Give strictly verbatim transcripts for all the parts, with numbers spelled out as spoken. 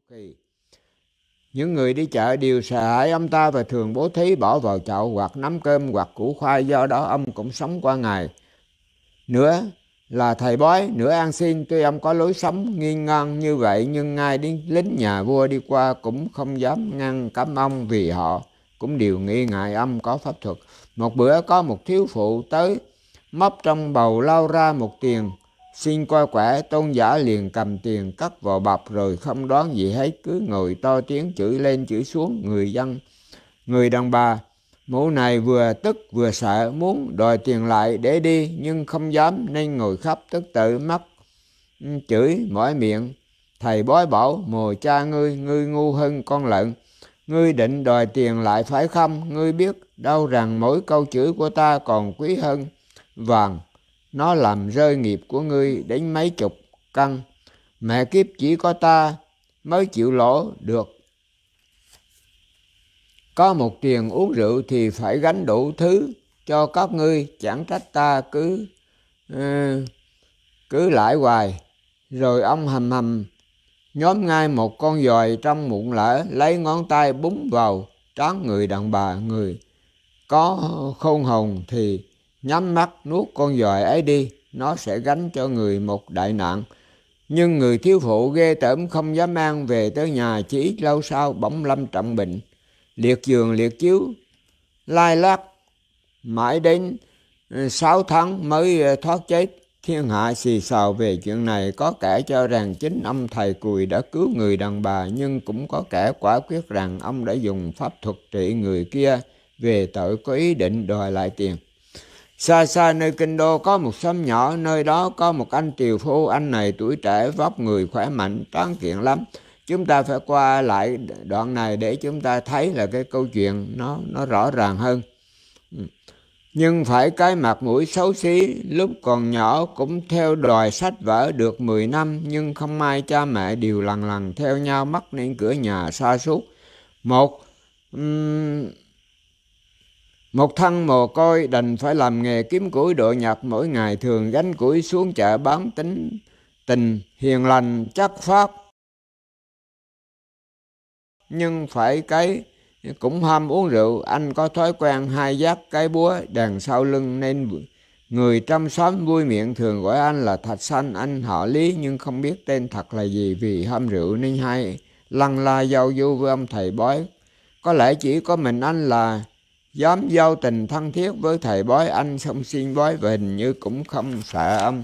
kỳ. Những người đi chợ đều sợ hãi ông ta và thường bố thí bỏ vào chậu hoặc nắm cơm hoặc củ khoai, do đó ông cũng sống qua ngày. Nữa là thầy bói, nửa ăn xin, tuy ông có lối sống nghiêng ngang như vậy nhưng ngay đến lính nhà vua đi qua cũng không dám ngăn cấm ông, vì họ cũng đều nghi ngại ông có pháp thuật. Một bữa có một thiếu phụ tới móc trong bầu lau ra một tiền xin coi quẻ. Tôn giả liền cầm tiền cất vào bọc rồi không đoán gì hết, cứ ngồi to tiếng chửi lên chửi xuống. Người dân người đàn bà mụ này vừa tức vừa sợ, muốn đòi tiền lại để đi nhưng không dám nên ngồi khóc tức tự mắt chửi mỏi miệng: thầy bói bảo mồ cha ngươi, ngươi ngu hơn con lợn, ngươi định đòi tiền lại phải không? Ngươi biết đâu rằng mỗi câu chửi của ta còn quý hơn vàng, nó làm rơi nghiệp của ngươi đến mấy chục cân. Mẹ kiếp, chỉ có ta mới chịu lỗ được. Có một tiền uống rượu thì phải gánh đủ thứ cho các ngươi, chẳng trách ta cứ uh, cứ lại hoài. Rồi ông hầm hầm nhóm ngay một con dòi trong mụn lỡ, lấy ngón tay búng vào trán người đàn bà. Người có khôn hồn thì nhắm mắt nuốt con dòi ấy đi, nó sẽ gánh cho người một đại nạn. Nhưng người thiếu phụ ghê tởm không dám mang về tới nhà, chỉ ít lâu sau bỗng lâm trọng bệnh, liệt giường liệt chiếu lai lát mãi đến sáu tháng mới thoát chết. Thiên hạ xì xào về chuyện này, có kẻ cho rằng chính ông thầy cùi đã cứu người đàn bà, nhưng cũng có kẻ quả quyết rằng ông đã dùng pháp thuật trị người kia về tội có ý định đòi lại tiền. Xa xa nơi kinh đô có một xóm nhỏ, nơi đó có một anh tiều phu. Anh này tuổi trẻ, vóc người khỏe mạnh, tráng kiện lắm. Chúng ta phải qua lại đoạn này để chúng ta thấy là cái câu chuyện nó nó rõ ràng hơn. Nhưng phải cái mặt mũi xấu xí, lúc còn nhỏ cũng theo đòi sách vở được mười năm, nhưng không may cha mẹ đều lần lần theo nhau mất nên cửa nhà sa sút. Một um, một thân mồ côi đành phải làm nghề kiếm củi độ nhật, mỗi ngày thường gánh củi xuống chợ bán. Tính tình hiền lành chất phác, nhưng phải cái cũng ham uống rượu. Anh có thói quen hai dắt cái búa đằng sau lưng nên người trong xóm vui miệng thường gọi anh là Thạch Xanh. Anh họ Lý nhưng không biết tên thật là gì, vì ham rượu nên hay lăn la giao du với ông thầy bói. Có lẽ chỉ có mình anh là dám giao tình thân thiết với thầy bói. Anh không xin bói và hình như cũng không sợ ông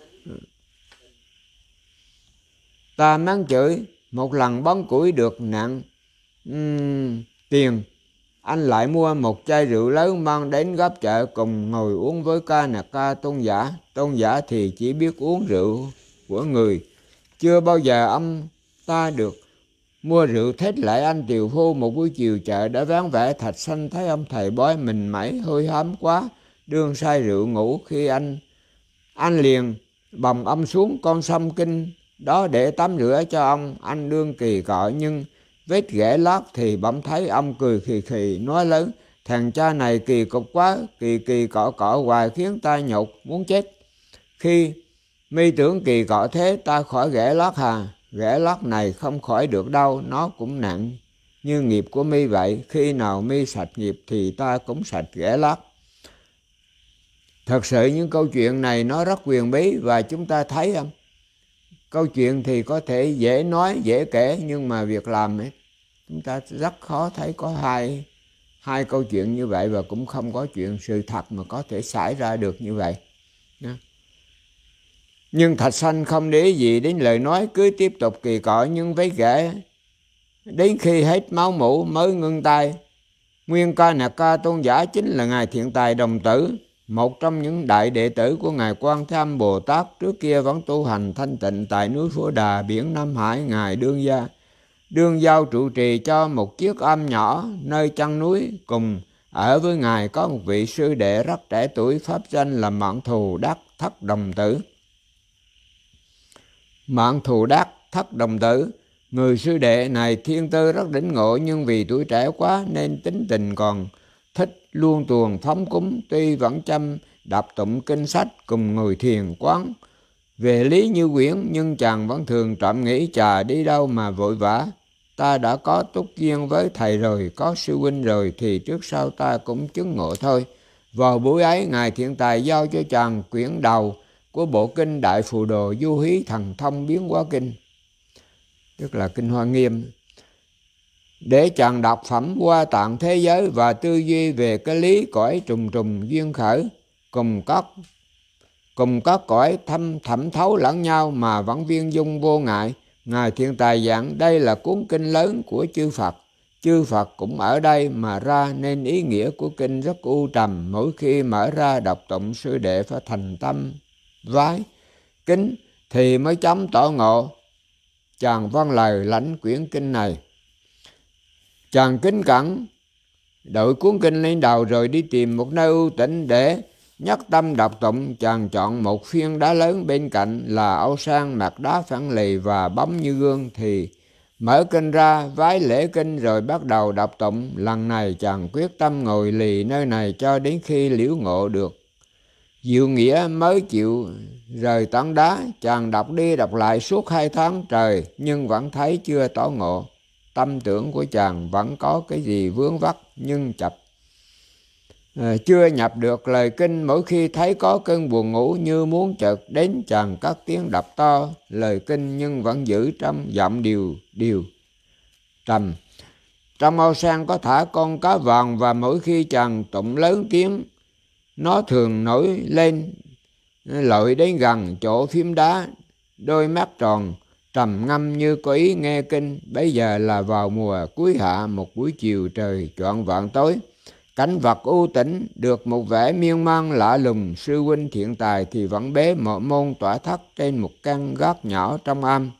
ta mắng chửi. Một lần bón củi được nặng uhm, tiền, anh lại mua một chai rượu lớn mang đến góc chợ cùng ngồi uống với ca nạc ca tôn giả. Tôn giả thì chỉ biết uống rượu của người, chưa bao giờ ông ta được mua rượu thết lại anh tiều phu. Một buổi chiều chợ đã vắng vẻ, Thạch Xanh thấy ông thầy bói mình mẩy hơi hám quá, đương say rượu ngủ. Khi anh anh liền bồng ông xuống con sông Kinh đó để tắm rửa cho ông. Anh đương kỳ cọ nhưng vết ghẻ lát thì bỗng thấy ông cười khì khì nói lớn: thằng cha này kỳ cục quá, kỳ kỳ cọ cọ hoài khiến ta nhột muốn chết. Khi mi tưởng kỳ cọ thế, ta khỏi ghẻ lát hà? Ghẻ lát này không khỏi được đâu, nó cũng nặng như nghiệp của mi vậy. Khi nào mi sạch nghiệp thì ta cũng sạch ghẻ lát. Thật sự những câu chuyện này nó rất huyền bí, và chúng ta thấy không? Câu chuyện thì có thể dễ nói, dễ kể, nhưng mà việc làm ấy, chúng ta rất khó thấy có hai, hai câu chuyện như vậy, và cũng không có chuyện sự thật mà có thể xảy ra được như vậy. Nhưng Thạch Xanh không để ý gì đến lời nói, cứ tiếp tục kỳ cọ nhưng với ghẻ. Đến khi hết máu mũ mới ngưng tay. Nguyên ca nạc ca tôn giả chính là Ngài Thiện Tài Đồng Tử, một trong những đại đệ tử của Ngài Quan Thế Âm Bồ Tát. Trước kia vẫn tu hành thanh tịnh tại núi Phổ Đà, biển Nam Hải. Ngài đương gia đương giao trụ trì cho một chiếc am nhỏ nơi chân núi. Cùng ở với Ngài có một vị sư đệ rất trẻ tuổi, pháp danh là Mạng Thù Đắc Thất Đồng Tử. Mạng Thù Đắc Thất Đồng Tử, người sư đệ này thiên tư rất đỉnh ngộ, nhưng vì tuổi trẻ quá nên tính tình còn thích luôn tuồng phóng cúng. Tuy vẫn chăm đọc tụng kinh sách cùng ngồi thiền quán về lý như quyển, nhưng chàng vẫn thường trộm nghĩ chà đi đâu mà vội vã. Ta đã có túc duyên với thầy rồi, có sư huynh rồi thì trước sau ta cũng chứng ngộ thôi. Vào buổi ấy, Ngài Thiện Tài giao cho chàng quyển đầu của bộ kinh Đại Phù Đồ Du Hí Thần Thông Biến Hóa Kinh, tức là kinh Hoa Nghiêm, để chàng đọc phẩm Hoa Tạng thế giới và tư duy về cái lý cõi trùng trùng duyên khởi, cùng các cùng các cõi thâm thẩm thấu lẫn nhau mà vẫn viên dung vô ngại. Ngài Thiện Tài giảng đây là cuốn kinh lớn của chư Phật. Chư Phật cũng ở đây mà ra, nên ý nghĩa của kinh rất u trầm. Mỗi khi mở ra đọc tụng, sư đệ phải thành tâm vái kính thì mới chóng tỏ ngộ. Chàng vâng lời lãnh quyển kinh này. Chàng kính cẩn đội cuốn kinh lên đầu rồi đi tìm một nơi ưu tĩnh để nhất tâm đọc tụng. Chàng chọn một phiên đá lớn bên cạnh là âu sang, mặt đá phẳng lì và bóng như gương, thì mở kinh ra vái lễ kinh rồi bắt đầu đọc tụng. Lần này chàng quyết tâm ngồi lì nơi này cho đến khi liễu ngộ được diệu nghĩa mới chịu rời tảng đá. Chàng đọc đi đọc lại suốt hai tháng trời nhưng vẫn thấy chưa tỏ ngộ. Tâm tưởng của chàng vẫn có cái gì vướng vắt nhưng chập à, chưa nhập được lời kinh. Mỗi khi thấy có cơn buồn ngủ như muốn chợt đến, chàng cất tiếng đọc to lời kinh nhưng vẫn giữ trong giọng điều điều trầm. Trong ao sang có thả con cá vàng, và mỗi khi chàng tụng lớn tiếng, nó thường nổi lên lội đến gần chỗ phím đá, đôi mắt tròn trầm ngâm như có ý nghe kinh. Bây giờ là vào mùa cuối hạ, một buổi chiều trời choạng vạng tối, cảnh vật u tĩnh được một vẻ miên man lạ lùng. Sư huynh Thiện Tài thì vẫn bế một môn tỏa thất trên một căn gác nhỏ trong am.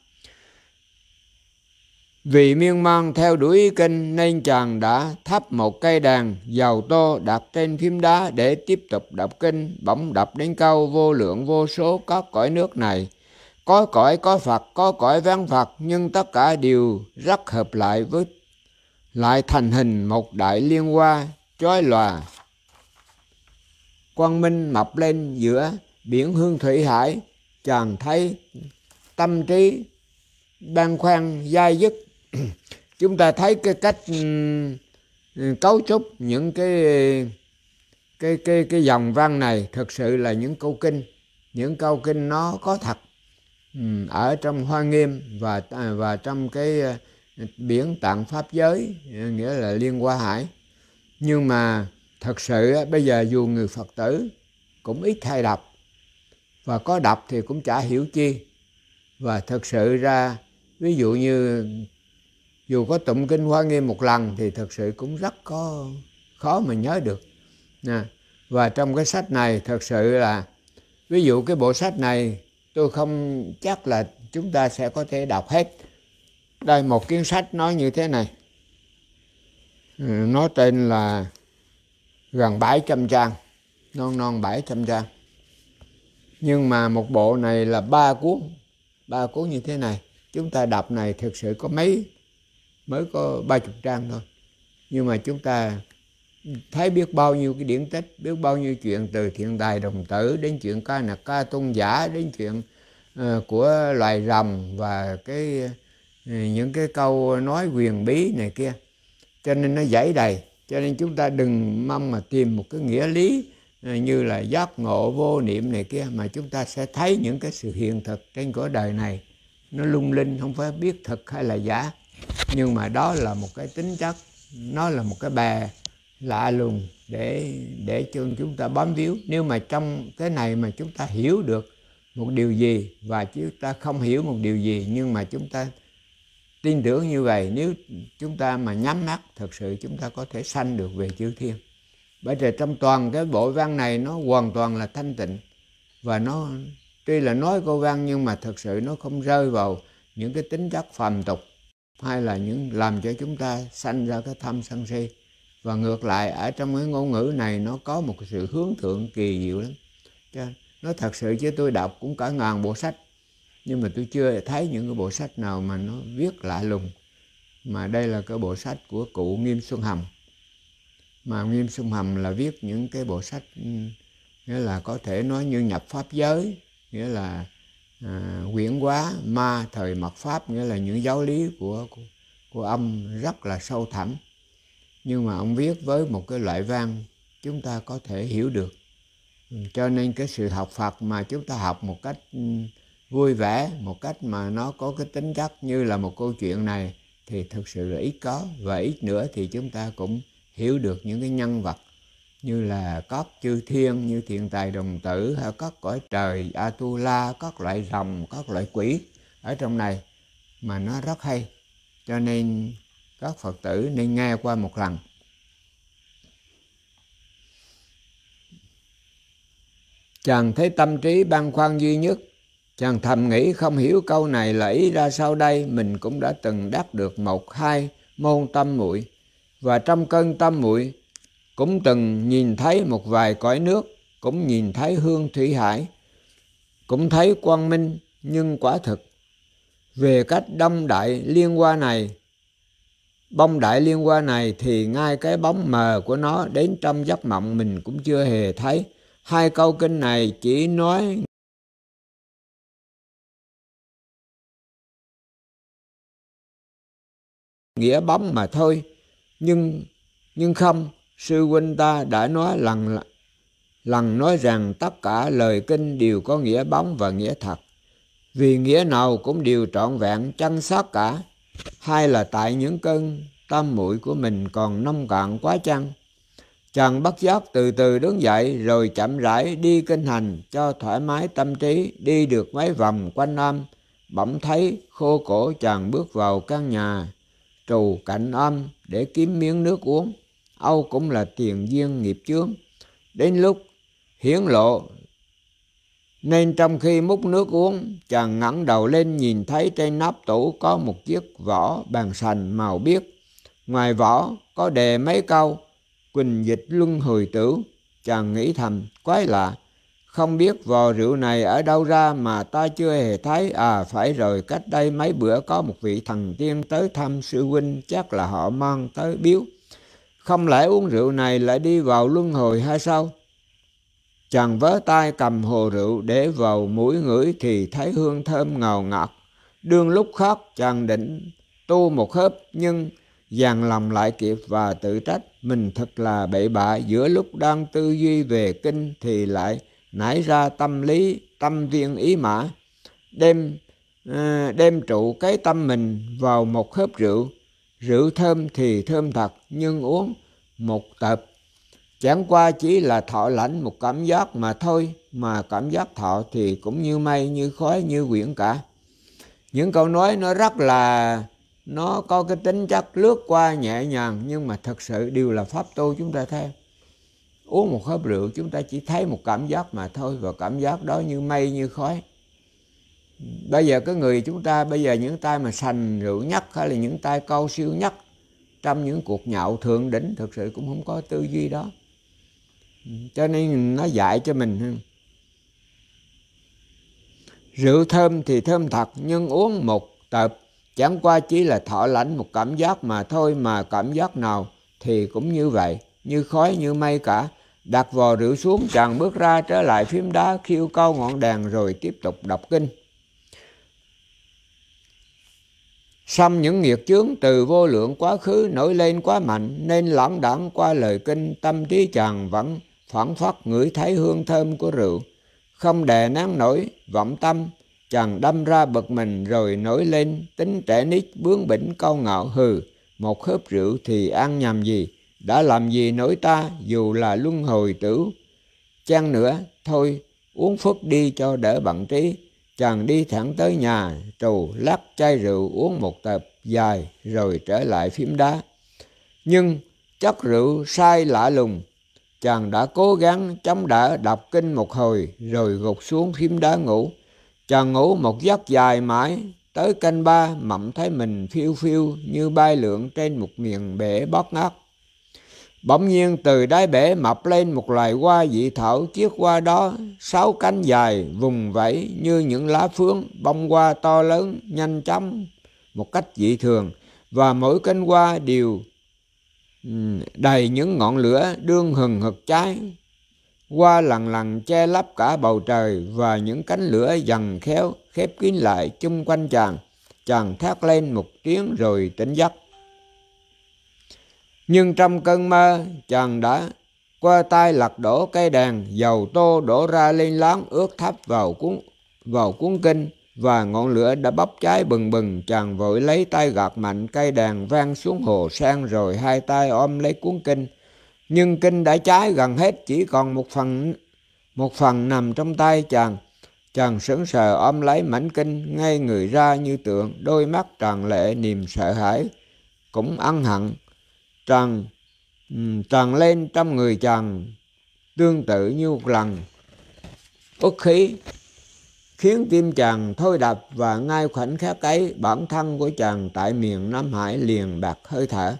Vì miên man theo đuổi ý kinh nên chàng đã thắp một cây đàn dầu tô đặt trên phím đá để tiếp tục đọc kinh. Bỗng đọc đến câu vô lượng vô số các cõi nước này, có cõi có Phật, có cõi vắng Phật, nhưng tất cả đều rất hợp lại với lại thành hình một đại liên hoa chói lòa quang minh mọc lên giữa biển hương thủy hải. Chàng thấy tâm trí băn khoăn dai dứt. Chúng ta thấy cái cách um, cấu trúc những cái cái cái cái dòng văn này thực sự là những câu kinh, những câu kinh nó có thật um, ở trong Hoa Nghiêm và và trong cái uh, biển Tạng Pháp giới, nghĩa là Liên Hoa Hải. Nhưng mà thật sự uh, bây giờ dù người Phật tử cũng ít hay đọc, và có đọc thì cũng chả hiểu chi. Và thật sự ra ví dụ như dù có tụng kinh Hoa Nghiêm một lần thì thực sự cũng rất có khó mà nhớ được. Nè. Và trong cái sách này thật sự là, ví dụ cái bộ sách này tôi không chắc là chúng ta sẽ có thể đọc hết. Đây một cuốn sách nói như thế này, nó tên là gần bảy trăm trang, non non bảy trăm trang. Nhưng mà một bộ này là ba cuốn, ba cuốn như thế này. Chúng ta đọc này thực sự có mấy, mới có ba chục trang thôi. Nhưng mà chúng ta thấy biết bao nhiêu cái điển tích, biết bao nhiêu chuyện từ Thiện Tài Đồng Tử đến chuyện ca nặc ca tôn giả, đến chuyện uh, của loài rồng và cái uh, những cái câu nói huyền bí này kia. Cho nên nó dãy đầy. Cho nên chúng ta đừng mong mà tìm một cái nghĩa lý uh, như là giác ngộ vô niệm này kia, mà chúng ta sẽ thấy những cái sự hiện thực trên cõi đời này nó lung linh, không phải biết thực hay là giả. Nhưng mà đó là một cái tính chất, nó là một cái bè lạ lùng để để cho chúng ta bám víu. Nếu mà trong cái này mà chúng ta hiểu được một điều gì và chúng ta không hiểu một điều gì, nhưng mà chúng ta tin tưởng như vậy, nếu chúng ta mà nhắm mắt, thật sự chúng ta có thể sanh được về chư thiên. Bởi vì trong toàn cái bộ văn này nó hoàn toàn là thanh tịnh, và nó tuy là nói câu văn nhưng mà thật sự nó không rơi vào những cái tính chất phàm tục hay là những làm cho chúng ta sanh ra cái tham sân si. Và ngược lại, ở trong cái ngôn ngữ này nó có một sự hướng thượng kỳ diệu lắm. Cho nó thật sự chứ tôi đọc cũng cả ngàn bộ sách, nhưng mà tôi chưa thấy những cái bộ sách nào mà nó viết lạ lùng. Mà đây là cái bộ sách của cụ Nghiêm Xuân Hầm. Mà Nghiêm Xuân Hầm là viết những cái bộ sách nghĩa là có thể nói như nhập pháp giới, nghĩa là à, quyển hóa ma thời mạt Pháp, nghĩa là những giáo lý của, của, của ông rất là sâu thẳm. Nhưng mà ông viết với một cái loại văn chúng ta có thể hiểu được. Cho nên cái sự học Phật mà chúng ta học một cách vui vẻ, một cách mà nó có cái tính chất như là một câu chuyện này thì thực sự là ít có. Và ít nữa thì chúng ta cũng hiểu được những cái nhân vật như là các chư thiên, như Thiện Tài Đồng Tử, hay các cõi trời Atula, các loại rồng, các loại quỷ ở trong này mà nó rất hay. Cho nên các Phật tử nên nghe qua một lần. Chàng thấy tâm trí băn khoăn duy nhất, chàng thầm nghĩ không hiểu câu này là ý ra sao đây. Mình cũng đã từng đắc được một hai môn tâm muội, và trong cơn tâm muội cũng từng nhìn thấy một vài cõi nước, cũng nhìn thấy hương thủy hải, cũng thấy quang minh. Nhưng quả thực về cách đông đại liên hoa này, bông đại liên hoa này thì ngay cái bóng mờ của nó đến trong giấc mộng mình cũng chưa hề thấy. Hai câu kinh này chỉ nói nghĩa bóng mà thôi. Nhưng nhưng không, sư huynh ta đã nói lần lần nói rằng tất cả lời kinh đều có nghĩa bóng và nghĩa thật, vì nghĩa nào cũng đều trọn vẹn chân xác cả. Hay là tại những cơn tâm muội của mình còn nông cạn quá chăng? Chàng bất giác từ từ đứng dậy rồi chậm rãi đi kinh hành cho thoải mái tâm trí. Đi được mấy vòng quanh năm, bỗng thấy khô cổ, chàng bước vào căn nhà trù cạnh âm để kiếm miếng nước uống. Âu cũng là tiền duyên nghiệp chướng đến lúc hiển lộ, nên trong khi múc nước uống, chàng ngẩng đầu lên nhìn thấy trên nắp tủ có một chiếc vỏ bàn sành màu biếc. Ngoài vỏ có đề mấy câu Quỳnh dịch luân hồi tử. Chàng nghĩ thầm, quái lạ, không biết vò rượu này ở đâu ra mà ta chưa hề thấy. À phải rồi, cách đây mấy bữa có một vị thần tiên tới thăm sư huynh, chắc là họ mang tới biếu. Không lẽ uống rượu này lại đi vào luân hồi hay sao? Chàng vớ tay cầm hồ rượu để vào mũi ngửi thì thấy hương thơm ngào ngạt. Đương lúc khác chàng định tu một hớp, nhưng dàn lòng lại kịp và tự trách mình thật là bậy bạ. Giữa lúc đang tư duy về kinh thì lại nảy ra tâm lý tâm viên ý mã, đem à, đem trụ cái tâm mình vào một hớp rượu. Rượu thơm thì thơm thật, nhưng uống một tập chẳng qua chỉ là thọ lãnh một cảm giác mà thôi, mà cảm giác thọ thì cũng như mây, như khói, như quyển cả. Những câu nói nó rất là, nó có cái tính chất lướt qua nhẹ nhàng, nhưng mà thật sự đều là pháp tu chúng ta theo. Uống một hớp rượu chúng ta chỉ thấy một cảm giác mà thôi, và cảm giác đó như mây, như khói. Bây giờ cái người chúng ta, bây giờ những tay mà sành rượu nhắc hay là những tay cao siêu nhắc trong những cuộc nhậu thượng đỉnh, thực sự cũng không có tư duy đó. Cho nên nó dạy cho mình, rượu thơm thì thơm thật, nhưng uống một tập chẳng qua chỉ là thọ lãnh một cảm giác mà thôi, mà cảm giác nào thì cũng như vậy, như khói, như mây cả. Đặt vò rượu xuống, chàng bước ra trở lại phím đá, khiêu câu ngọn đèn rồi tiếp tục đọc kinh. Xong những nghiệt chướng từ vô lượng quá khứ nổi lên quá mạnh, nên lãng đãng qua lời kinh, tâm trí chàng vẫn phảng phất ngửi thấy hương thơm của rượu. Không đè nén nổi vọng tâm, chàng đâm ra bực mình rồi nổi lên tính trẻ nít bướng bỉnh cao ngạo. Hừ, một hớp rượu thì ăn nhầm gì, đã làm gì nổi ta, dù là luân hồi tử chăng nữa. Thôi uống phức đi cho đỡ bận trí. Chàng đi thẳng tới nhà trù lắc chai rượu uống một tập dài rồi trở lại phím đá. Nhưng chất rượu sai lạ lùng, chàng đã cố gắng chống đỡ đọc kinh một hồi rồi gục xuống phím đá ngủ. Chàng ngủ một giấc dài mãi, tới canh ba mộng thấy mình phiêu phiêu như bay lượn trên một miền bể bát ngát. Bỗng nhiên từ đáy bể mọc lên một loài hoa dị thảo. Chiếc hoa đó sáu cánh dài vùng vẫy như những lá phướng, bông hoa to lớn nhanh chóng một cách dị thường, và mỗi cánh hoa đều đầy những ngọn lửa đương hừng hực cháy. hoa lằng lằng che lấp cả bầu trời, và những cánh lửa dần khéo khép kín lại chung quanh chàng. Chàng thét lên một tiếng rồi tỉnh giấc. Nhưng trong cơn mơ, chàng đã qua tay lật đổ cây đèn, dầu tô đổ ra lên láng ướt thấp vào cuốn vào cuốn kinh, và ngọn lửa đã bốc cháy bừng bừng. Chàng vội lấy tay gạt mạnh cây đèn vang xuống hồ sen, rồi hai tay ôm lấy cuốn kinh. Nhưng kinh đã cháy gần hết, chỉ còn một phần một phần nằm trong tay chàng. Chàng sững sờ ôm lấy mảnh kinh, ngay người ra như tượng, đôi mắt tràn lệ niềm sợ hãi cũng ân hận tràn tràn lên trong người chàng, tương tự như một lần uất khí, khiến tim chàng thôi đập. Và ngay khoảnh khắc ấy, bản thân của chàng tại miền Nam Hải liền bạc hơi thở.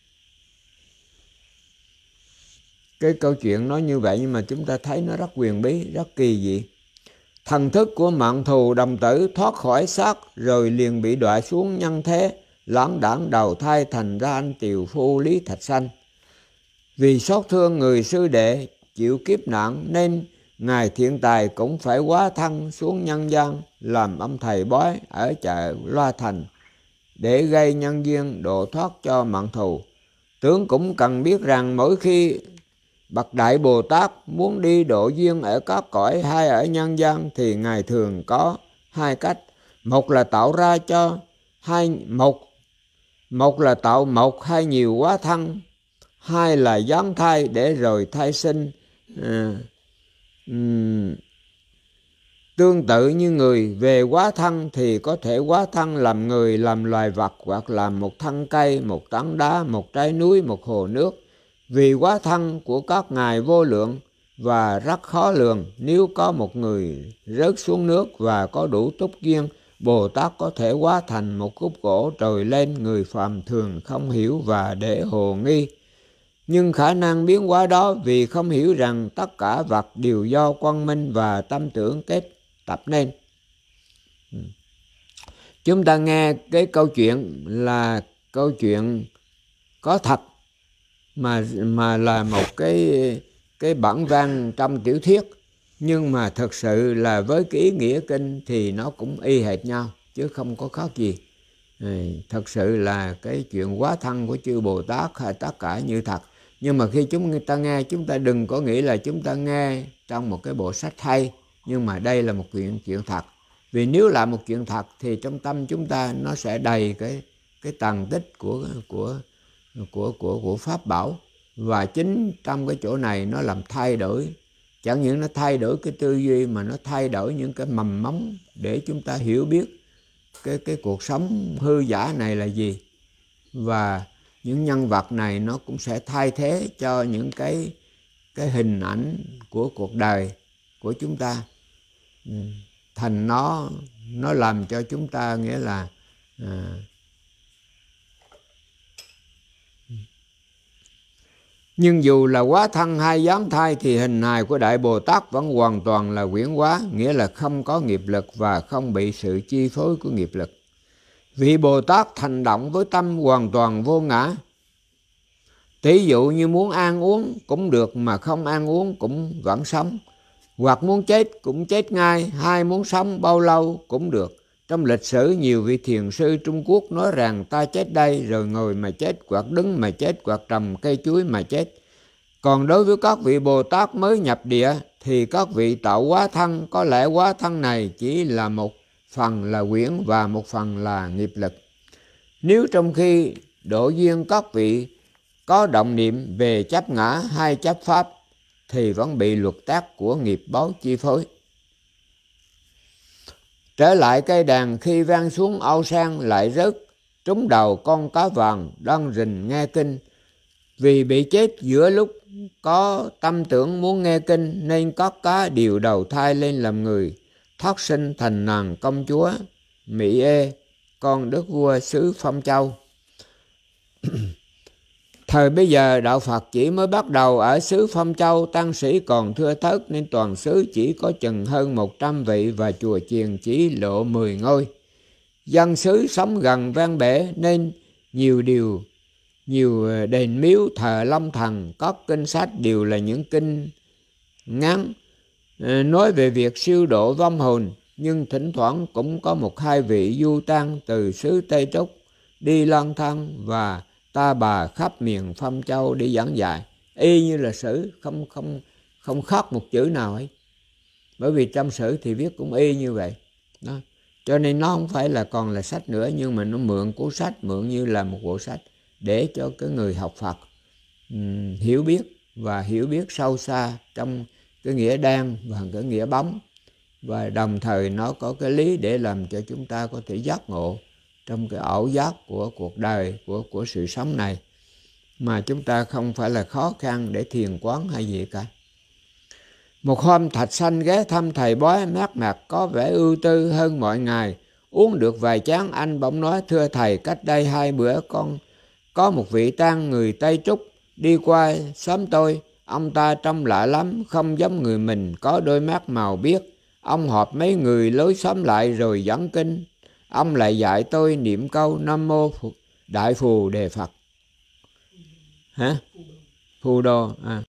Cái câu chuyện nói như vậy, nhưng mà chúng ta thấy nó rất huyền bí, rất kỳ dị. Thần thức của Mạn Thù đồng tử thoát khỏi xác, rồi liền bị đọa xuống nhân thế, lãng đãng đầu thai thành ra anh tiều phu Lý Thạch Sanh. Vì xót thương người sư đệ chịu kiếp nạn, nên ngài Thiện Tài cũng phải hóa thân xuống nhân gian làm ông thầy bói ở chợ Loa Thành, để gây nhân duyên độ thoát cho Mạn Thù. Tướng cũng cần biết rằng mỗi khi bậc Đại Bồ Tát muốn đi độ duyên ở các cõi hay ở nhân gian, thì ngài thường có hai cách. Một là tạo ra cho hai một một là tạo một hay nhiều hóa thân, hai là giáng thai để rồi thai sinh. À, um, tương tự như người, về hóa thân thì có thể hóa thân làm người, làm loài vật, hoặc làm một thân cây, một tảng đá, một trái núi, một hồ nước. Vì hóa thân của các ngài vô lượng và rất khó lường, nếu có một người rớt xuống nước và có đủ túc duyên, Bồ Tát có thể hóa thành một khúc gỗ trồi lên, người phàm thường không hiểu và để hồ nghi. Nhưng khả năng biến hóa đó vì không hiểu rằng tất cả vật đều do quang minh và tâm tưởng kết tập nên. Chúng ta nghe cái câu chuyện là câu chuyện có thật, mà mà là một cái cái bản văn trong tiểu thuyết, nhưng mà thật sự là với cái ý nghĩa kinh thì nó cũng y hệt nhau chứ không có khác gì. Thật sự là cái chuyện hóa thân của chư Bồ Tát hay tất cả như thật. Nhưng mà khi chúng ta nghe, chúng ta đừng có nghĩ là chúng ta nghe trong một cái bộ sách hay, nhưng mà đây là một chuyện chuyện thật. Vì nếu là một chuyện thật thì trong tâm chúng ta nó sẽ đầy cái cái tầng tích của của của của của pháp bảo, và chính trong cái chỗ này nó làm thay đổi, chẳng những nó thay đổi cái tư duy mà nó thay đổi những cái mầm móng để chúng ta hiểu biết cái cái cuộc sống hư giả này là gì. Và những nhân vật này nó cũng sẽ thay thế cho những cái cái hình ảnh của cuộc đời của chúng ta, thành nó nó làm cho chúng ta nghĩa là à, nhưng dù là hóa thân hay giáng thai thì hình hài của Đại Bồ Tát vẫn hoàn toàn là huyễn hóa, nghĩa là không có nghiệp lực và không bị sự chi phối của nghiệp lực. Vị Bồ Tát hành động với tâm hoàn toàn vô ngã. Tỷ dụ như muốn ăn uống cũng được, mà không ăn uống cũng vẫn sống, hoặc muốn chết cũng chết ngay, hay muốn sống bao lâu cũng được. Trong lịch sử, nhiều vị thiền sư Trung Quốc nói rằng ta chết đây, rồi ngồi mà chết, hoặc đứng mà chết, hoặc trồng cây chuối mà chết. Còn đối với các vị Bồ Tát mới nhập địa thì các vị tạo hóa thân, có lẽ hóa thân này chỉ là một phần là huyễn và một phần là nghiệp lực. Nếu trong khi độ duyên các vị có động niệm về chấp ngã hay chấp pháp thì vẫn bị luật tắc của nghiệp báo chi phối. Trở lại cây đàn, khi vang xuống ao sen lại rớt trúng đầu con cá vàng đang rình nghe kinh. Vì bị chết giữa lúc có tâm tưởng muốn nghe kinh, nên các cá đều đầu thai lên làm người, thoát sinh thành nàng công chúa Mỹ Ê, con đức vua xứ Phong Châu. Thời bây giờ đạo Phật chỉ mới bắt đầu ở xứ Phong Châu, tăng sĩ còn thưa thớt nên toàn xứ chỉ có chừng hơn một trăm vị và chùa chiền chỉ lộ mười ngôi. Dân xứ sống gần ven bể nên nhiều điều nhiều đền miếu thờ Long Thần, các kinh sách đều là những kinh ngắn nói về việc siêu độ vong hồn, nhưng thỉnh thoảng cũng có một hai vị du tăng từ xứ Tây Trúc đi lang thang và ta bà khắp miền Phong Châu để giảng dạy, y như là sử, không không không khác một chữ nào ấy. Bởi vì trong sử thì viết cũng y như vậy đó. Cho nên nó không phải là còn là sách nữa, nhưng mà nó mượn cuốn sách, mượn như là một bộ sách để cho cái người học Phật um, hiểu biết và hiểu biết sâu xa trong cái nghĩa đen và cái nghĩa bóng, và đồng thời nó có cái lý để làm cho chúng ta có thể giác ngộ trong cái ảo giác của cuộc đời, của của sự sống này, mà chúng ta không phải là khó khăn để thiền quán hay gì cả. Một hôm Thạch Sanh ghé thăm thầy bói mát mặt có vẻ ưu tư hơn mọi ngày. Uống được vài chén, anh bỗng nói: thưa thầy, cách đây hai bữa con có một vị tang người Tây Trúc đi qua xóm tôi. Ông ta trông lạ lắm, không giống người mình, có đôi mắt màu biếc. Ông họp mấy người lối xóm lại rồi giảng kinh. Ông lại dạy tôi niệm câu Nam Mô Đại Phù Đề Phật. Hả? Phù Đồ. À.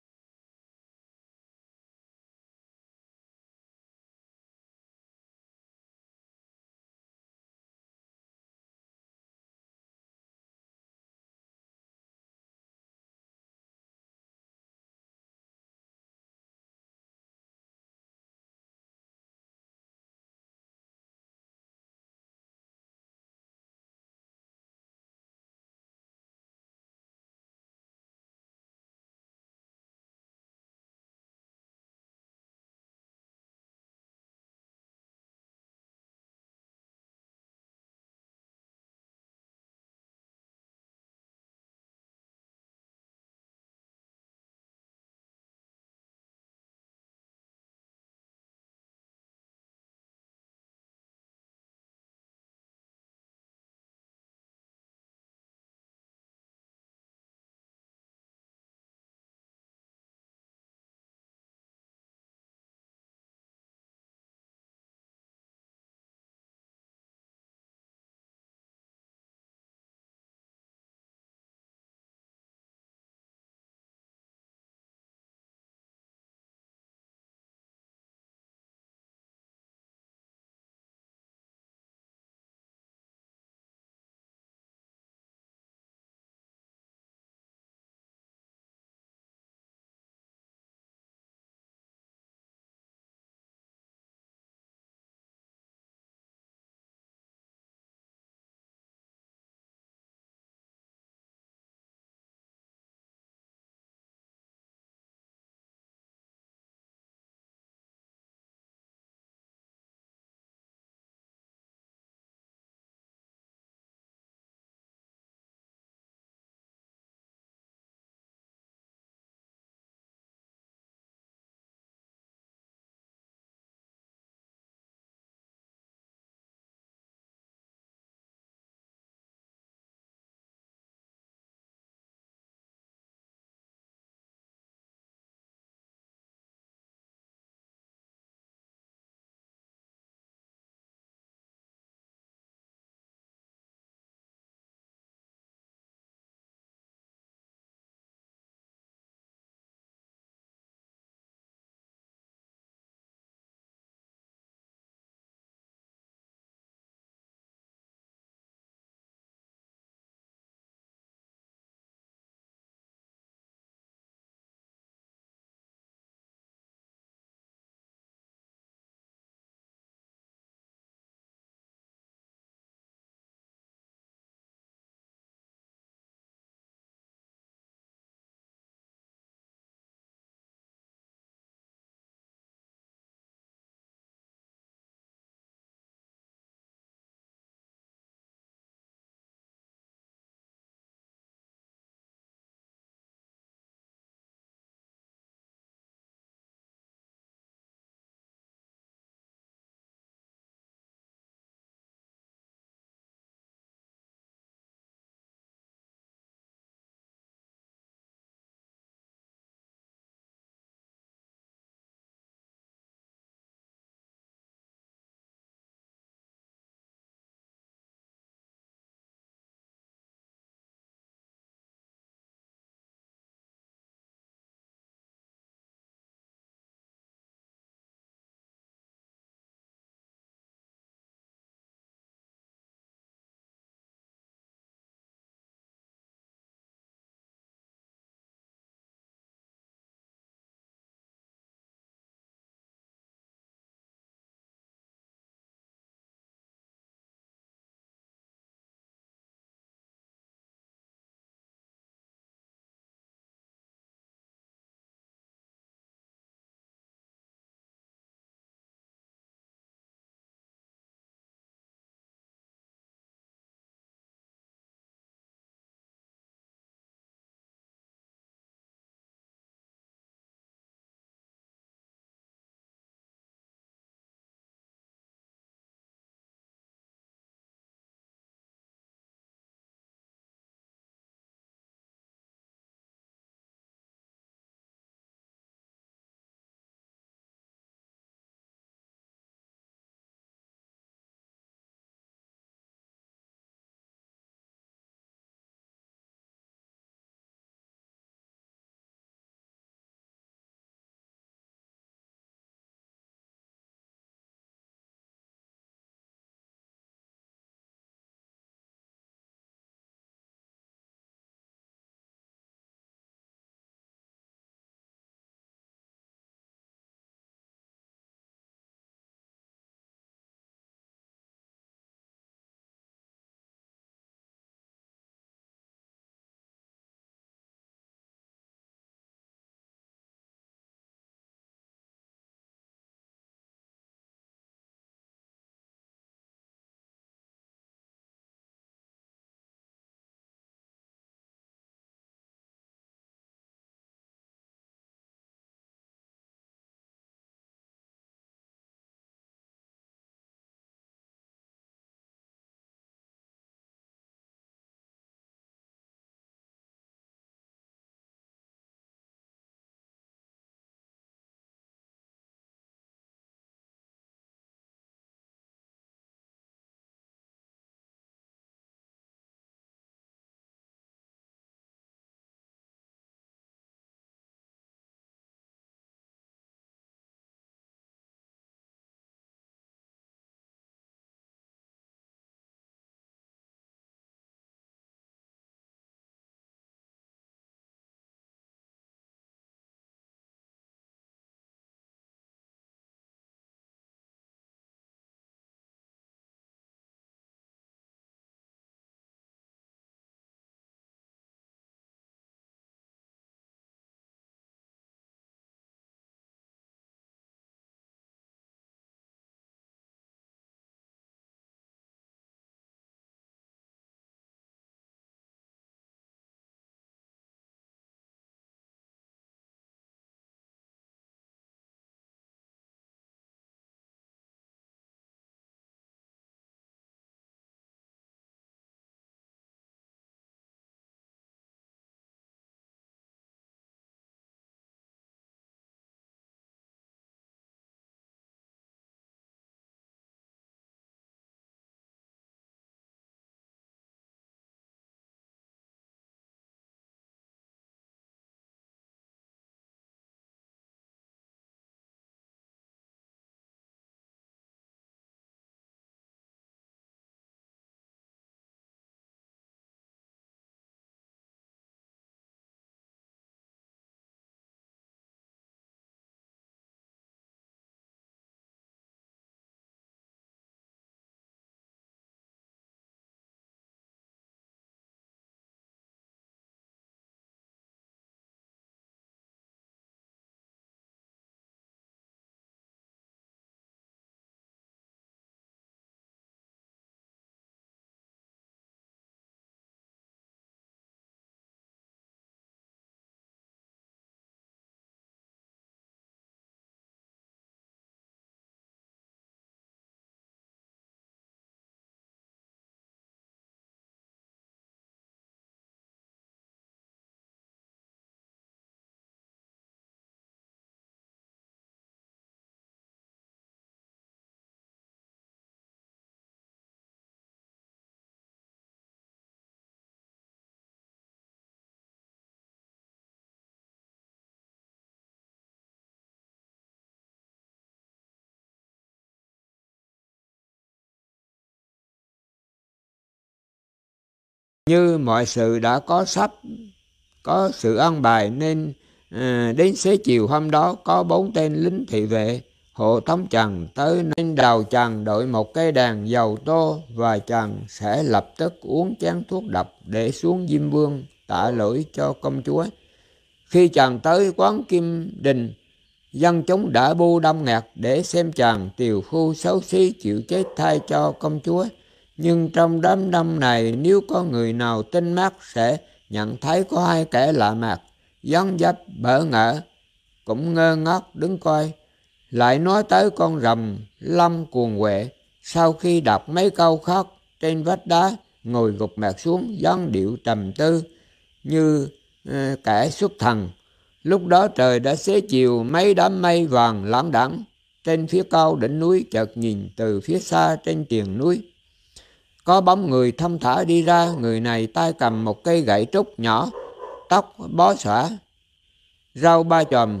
như mọi sự đã có sắp, có sự an bài, nên à, đến xế chiều hôm đó có bốn tên lính thị vệ hộ tống chàng tới, nên đầu chàng đội một cây đàn dầu tô và chàng sẽ lập tức uống chén thuốc độc để xuống Diêm Vương tạ lỗi cho công chúa. Khi chàng tới quán Kim Đình, dân chúng đã bu đông nghẹt để xem chàng tiều phu xấu xí chịu chết thay cho công chúa. Nhưng trong đám đông này, nếu có người nào tinh mắt sẽ nhận thấy có hai kẻ lạ mặt, dáng dấp bỡ ngỡ, cũng ngơ ngác đứng coi. Lại nói tới con rồng Lâm cuồng quệ, sau khi đọc mấy câu khóc trên vách đá, ngồi gục mặt xuống, dáng điệu trầm tư như uh, kẻ xuất thần. Lúc đó trời đã xế chiều, mấy đám mây vàng lãng đãng trên phía cao đỉnh núi, chợt nhìn từ phía xa trên triền núi có bóng người thong thả đi ra. Người này tay cầm một cây gậy trúc nhỏ, tóc bó xõa, râu ba chòm,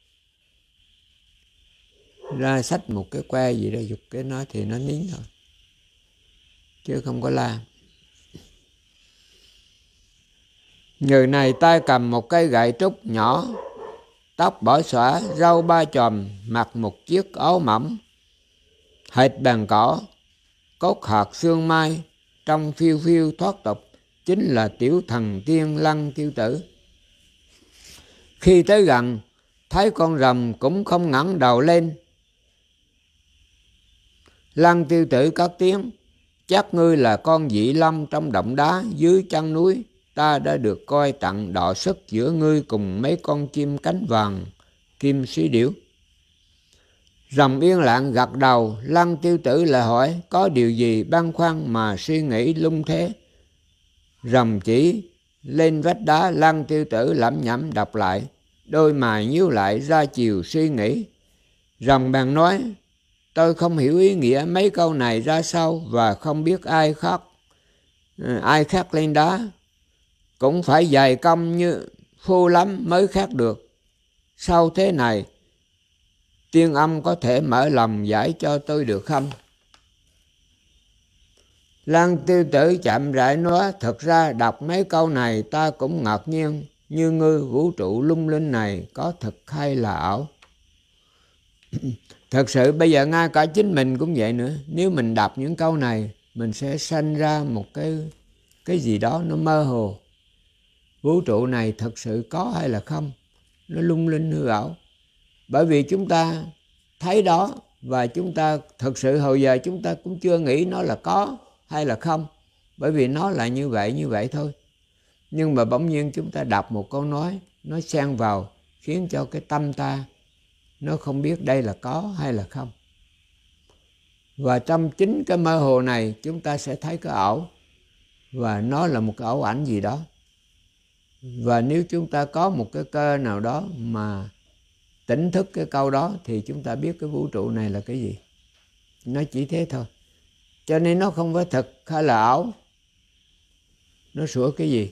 ra xách một cái que gì đó, giục cái nó thì nó nín thôi chứ không có la. Người này tay cầm một cây gậy trúc nhỏ, tóc bỏ xõa, râu ba chòm, mặc một chiếc áo mỏng hệt bàn cỏ, cốt hạt sương mai, trong phiêu phiêu thoát tục, chính là tiểu thần tiên Lăng Tiêu Tử. Khi tới gần, thấy con rồng cũng không ngẩng đầu lên. Lăng Tiêu Tử cất tiếng: chắc ngươi là con dị lâm trong động đá dưới chân núi, ta đã được coi tặng đọ sức giữa ngươi cùng mấy con chim cánh vàng kim sĩ điểu. Rồng yên lặng gật đầu. Lăng Tiêu Tử lại hỏi: có điều gì băn khoăn mà suy nghĩ lung thế? Rồng chỉ lên vách đá. Lăng Tiêu Tử lẩm nhẩm đọc lại, đôi mày nhíu lại ra chiều suy nghĩ. Rồng bèn nói: tôi không hiểu ý nghĩa mấy câu này ra sao, và không biết ai khắc ai khắc lên đá cũng phải dày công như phu lắm mới khắc được. Sau thế này, tiên âm có thể mở lòng giải cho tôi được không? Lăng Tiêu Tử chậm rãi nói: thật ra đọc mấy câu này ta cũng ngạc nhiên, như ngươi vũ trụ lung linh này có thật hay là ảo? Thật sự bây giờ ngay cả chính mình cũng vậy nữa. Nếu mình đọc những câu này, mình sẽ sanh ra một cái cái gì đó nó mơ hồ. Vũ trụ này thật sự có hay là không? Nó lung linh hư ảo. Bởi vì chúng ta thấy đó, và chúng ta thật sự hồi giờ chúng ta cũng chưa nghĩ nó là có hay là không. Bởi vì nó là như vậy, như vậy thôi. Nhưng mà bỗng nhiên chúng ta đọc một câu nói, nó xen vào, khiến cho cái tâm ta nó không biết đây là có hay là không. Và trong chính cái mơ hồ này, chúng ta sẽ thấy cái ảo, và nó là một cái ảo ảnh gì đó. Và nếu chúng ta có một cái cơ nào đó mà tỉnh thức cái câu đó, thì chúng ta biết cái vũ trụ này là cái gì. Nó chỉ thế thôi. Cho nên nó không phải thật hay là ảo. Nó sửa cái gì?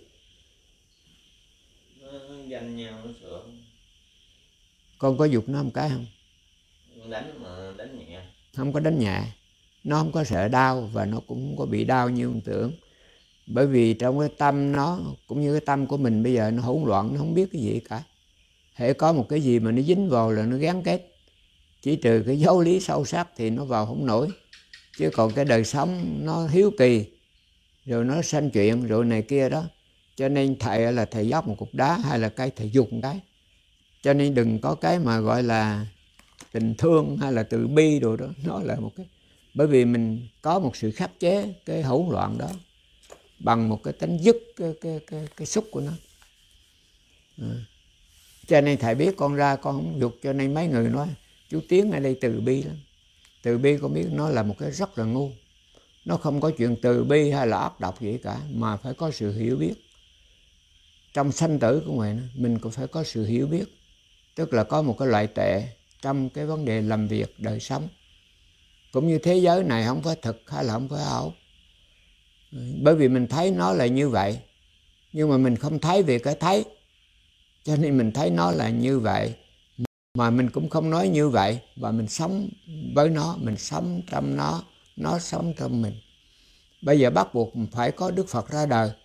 Nó danh nhau, nó sửa. Con có giục nó một cái không? Đánh mà đánh nhẹ. Không có đánh nhẹ. Nó không có sợ đau, và nó cũng không có bị đau như ông tưởng. Bởi vì trong cái tâm nó, cũng như cái tâm của mình bây giờ, nó hỗn loạn, nó không biết cái gì cả. Hễ có một cái gì mà nó dính vào là nó gắn kết. Chỉ trừ cái giáo lý sâu sắc thì nó vào không nổi. Chứ còn cái đời sống nó hiếu kỳ, rồi nó sanh chuyện, rồi này kia đó. Cho nên thầy là thầy dốc một cục đá, hay là cái thầy dục một cái. Cho nên đừng có cái mà gọi là tình thương hay là từ bi rồi đó. Nó là một cái... Bởi vì mình có một sự khắc chế cái hỗn loạn đó bằng một cái tính dứt cái, cái, cái, cái xúc của nó. À. Cho nên thầy biết con ra con không dục. Cho nên mấy người nói chú Tiến ở đây từ bi lắm. Từ bi con biết nó là một cái rất là ngu. Nó không có chuyện từ bi hay là ác độc gì cả, mà phải có sự hiểu biết. Trong sanh tử của mình, mình cũng phải có sự hiểu biết. Tức là có một cái loại tệ trong cái vấn đề làm việc, đời sống. Cũng như thế giới này không phải thực hay là không phải ảo. Bởi vì mình thấy nó là như vậy, nhưng mà mình không thấy về cái thấy. Cho nên mình thấy nó là như vậy, mà mình cũng không nói như vậy. Và mình sống với nó, mình sống trong nó, nó sống trong mình. Bây giờ bắt buộc phải có Đức Phật ra đời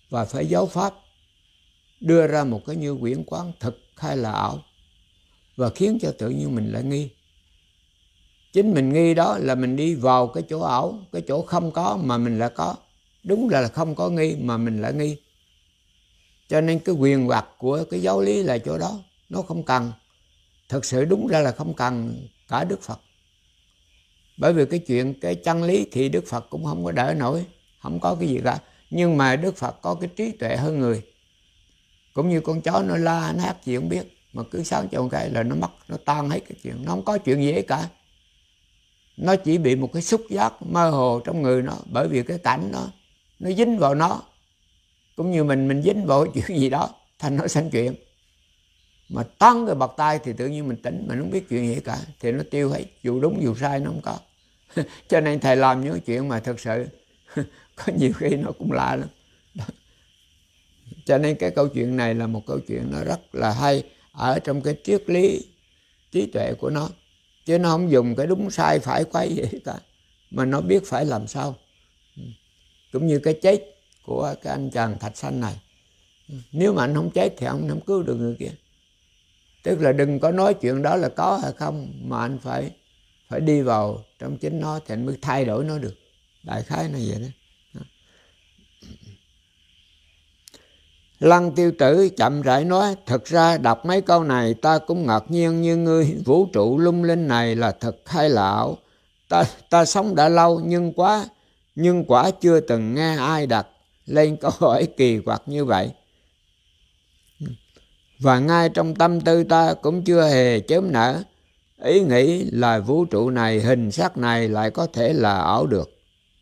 và phải giáo pháp đưa ra một cái như quyển quán thực hay là ảo, và khiến cho tự nhiên mình lại nghi. Chính mình nghi đó là mình đi vào cái chỗ ảo, cái chỗ không có mà mình lại có. Đúng là không có nghi mà mình lại nghi. Cho nên cái quyền hoặc của cái giáo lý là chỗ đó. Nó không cần. Thực sự đúng ra là không cần cả Đức Phật. Bởi vì cái chuyện cái chân lý thì Đức Phật cũng không có đỡ nổi, không có cái gì cả. Nhưng mà Đức Phật có cái trí tuệ hơn người. Cũng như con chó nó la nó hát gì không biết, mà cứ sáng cho một cái là nó mất, nó tan hết cái chuyện. Nó không có chuyện gì hết cả. Nó chỉ bị một cái xúc giác mơ hồ trong người nó, bởi vì cái cảnh nó nó dính vào nó. Cũng như mình mình dính vào chuyện gì đó thành nó sanh chuyện. Mà tấn cái bật tay thì tự nhiên mình tỉnh, mình không biết chuyện gì cả, thì nó tiêu hết, dù đúng dù sai nó không có. Cho nên thầy làm những chuyện mà thực sự có nhiều khi nó cũng lạ lắm. Đó. Cho nên cái câu chuyện này là một câu chuyện nó rất là hay ở trong cái triết lý trí tuệ của nó. Chứ nó không dùng cái đúng sai phải quấy gì cả, mà nó biết phải làm sao. Cũng như cái chết của cái anh chàng Thạch Sanh này. Nếu mà anh không chết thì ông không cứu được người kia. Tức là đừng có nói chuyện đó là có hay không, mà anh phải phải đi vào trong chính nó thì anh mới thay đổi nó được. Đại khái là vậy đó. Lăng Tiêu Tử chậm rãi nói, thực ra đọc mấy câu này ta cũng ngạc nhiên như ngươi, vũ trụ lung linh này là thật hay là ảo? Ta, ta sống đã lâu nhưng quá, nhưng quả chưa từng nghe ai đặt lên câu hỏi kỳ quặc như vậy. Và ngay trong tâm tư ta cũng chưa hề chớm nở ý nghĩ là vũ trụ này, hình sắc này lại có thể là ảo được.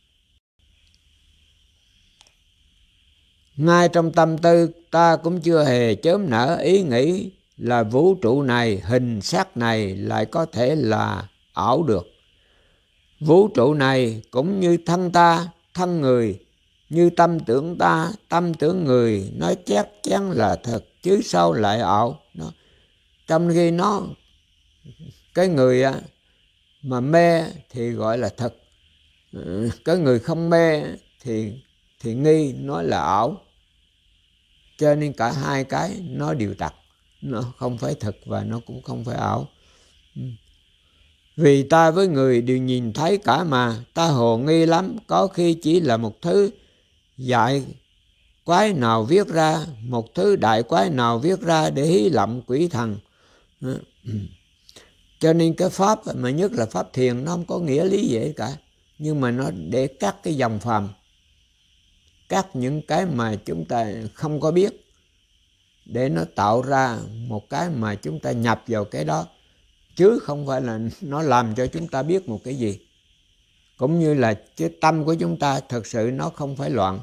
Ngay trong tâm tư ta cũng chưa hề chớm nở ý nghĩ là vũ trụ này, hình sắc này lại có thể là ảo được. Vũ trụ này cũng như thân ta, thân người, như tâm tưởng ta, tâm tưởng người, nói chắc chắn là thật chứ sao lại ảo. Nó, trong khi nó, cái người mà mê thì gọi là thật, cái người không mê thì, thì nghi nói là ảo. Cho nên cả hai cái nó đều tật, nó không phải thật và nó cũng không phải ảo. Vì ta với người đều nhìn thấy cả mà, ta hồ nghi lắm, có khi chỉ là một thứ dại quái nào viết ra, một thứ đại quái nào viết ra để hí lộng quỷ thần. Cho nên cái pháp mà nhất là pháp thiền nó không có nghĩa lý gì cả, nhưng mà nó để cắt cái dòng phàm, cắt những cái mà chúng ta không có biết, để nó tạo ra một cái mà chúng ta nhập vào cái đó, chứ không phải là nó làm cho chúng ta biết một cái gì. Cũng như là cái tâm của chúng ta thật sự nó không phải loạn,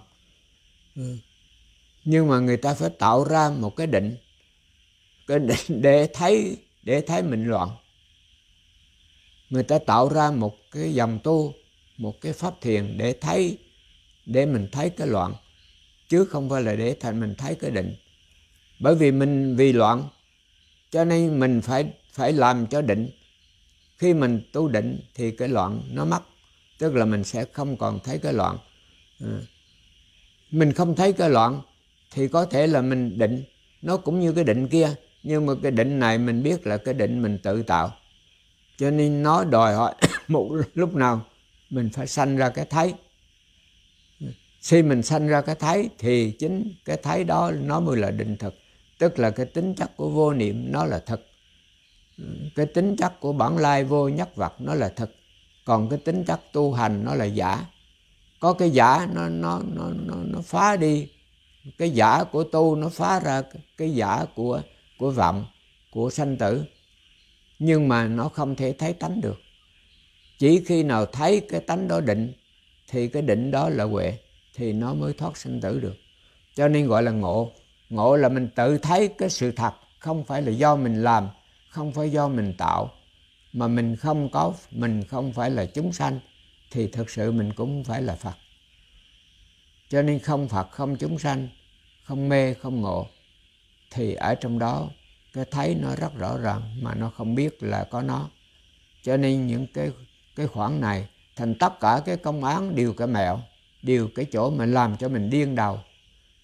nhưng mà người ta phải tạo ra một cái định, cái định để thấy, để thấy mình loạn. Người ta tạo ra một cái dòng tu, một cái pháp thiền để thấy, để mình thấy cái loạn, chứ không phải là để thành mình thấy cái định. Bởi vì mình vì loạn cho nên mình phải phải làm cho định. Khi mình tu định thì cái loạn nó mất, tức là mình sẽ không còn thấy cái loạn. À. Mình không thấy cái loạn thì có thể là mình định, nó cũng như cái định kia, nhưng mà cái định này mình biết là cái định mình tự tạo. Cho nên nó đòi hỏi một lúc nào mình phải sanh ra cái thấy. Khi mình sanh ra cái thấy thì chính cái thấy đó nó mới là định thực. Tức là cái tính chất của vô niệm nó là thực. Cái tính chất của bản lai vô nhất vật nó là thực. Còn cái tính chất tu hành nó là giả. Có cái giả nó, nó, nó, nó, nó phá đi. Cái giả của tu nó phá ra cái giả của, của vọng, của sanh tử. Nhưng mà nó không thể thấy tánh được. Chỉ khi nào thấy cái tánh đó định thì cái định đó là huệ, thì nó mới thoát sanh tử được. Cho nên gọi là ngộ. Ngộ là mình tự thấy cái sự thật, không phải là do mình làm, không phải do mình tạo, mà mình không có, mình không phải là chúng sanh, thì thực sự mình cũng không phải là Phật. Cho nên không Phật, không chúng sanh, không mê, không ngộ, thì ở trong đó cái thấy nó rất rõ ràng mà nó không biết là có nó. Cho nên những cái, cái khoảng này thành tất cả cái công án đều cái mẹo, đều cái chỗ mà làm cho mình điên đầu.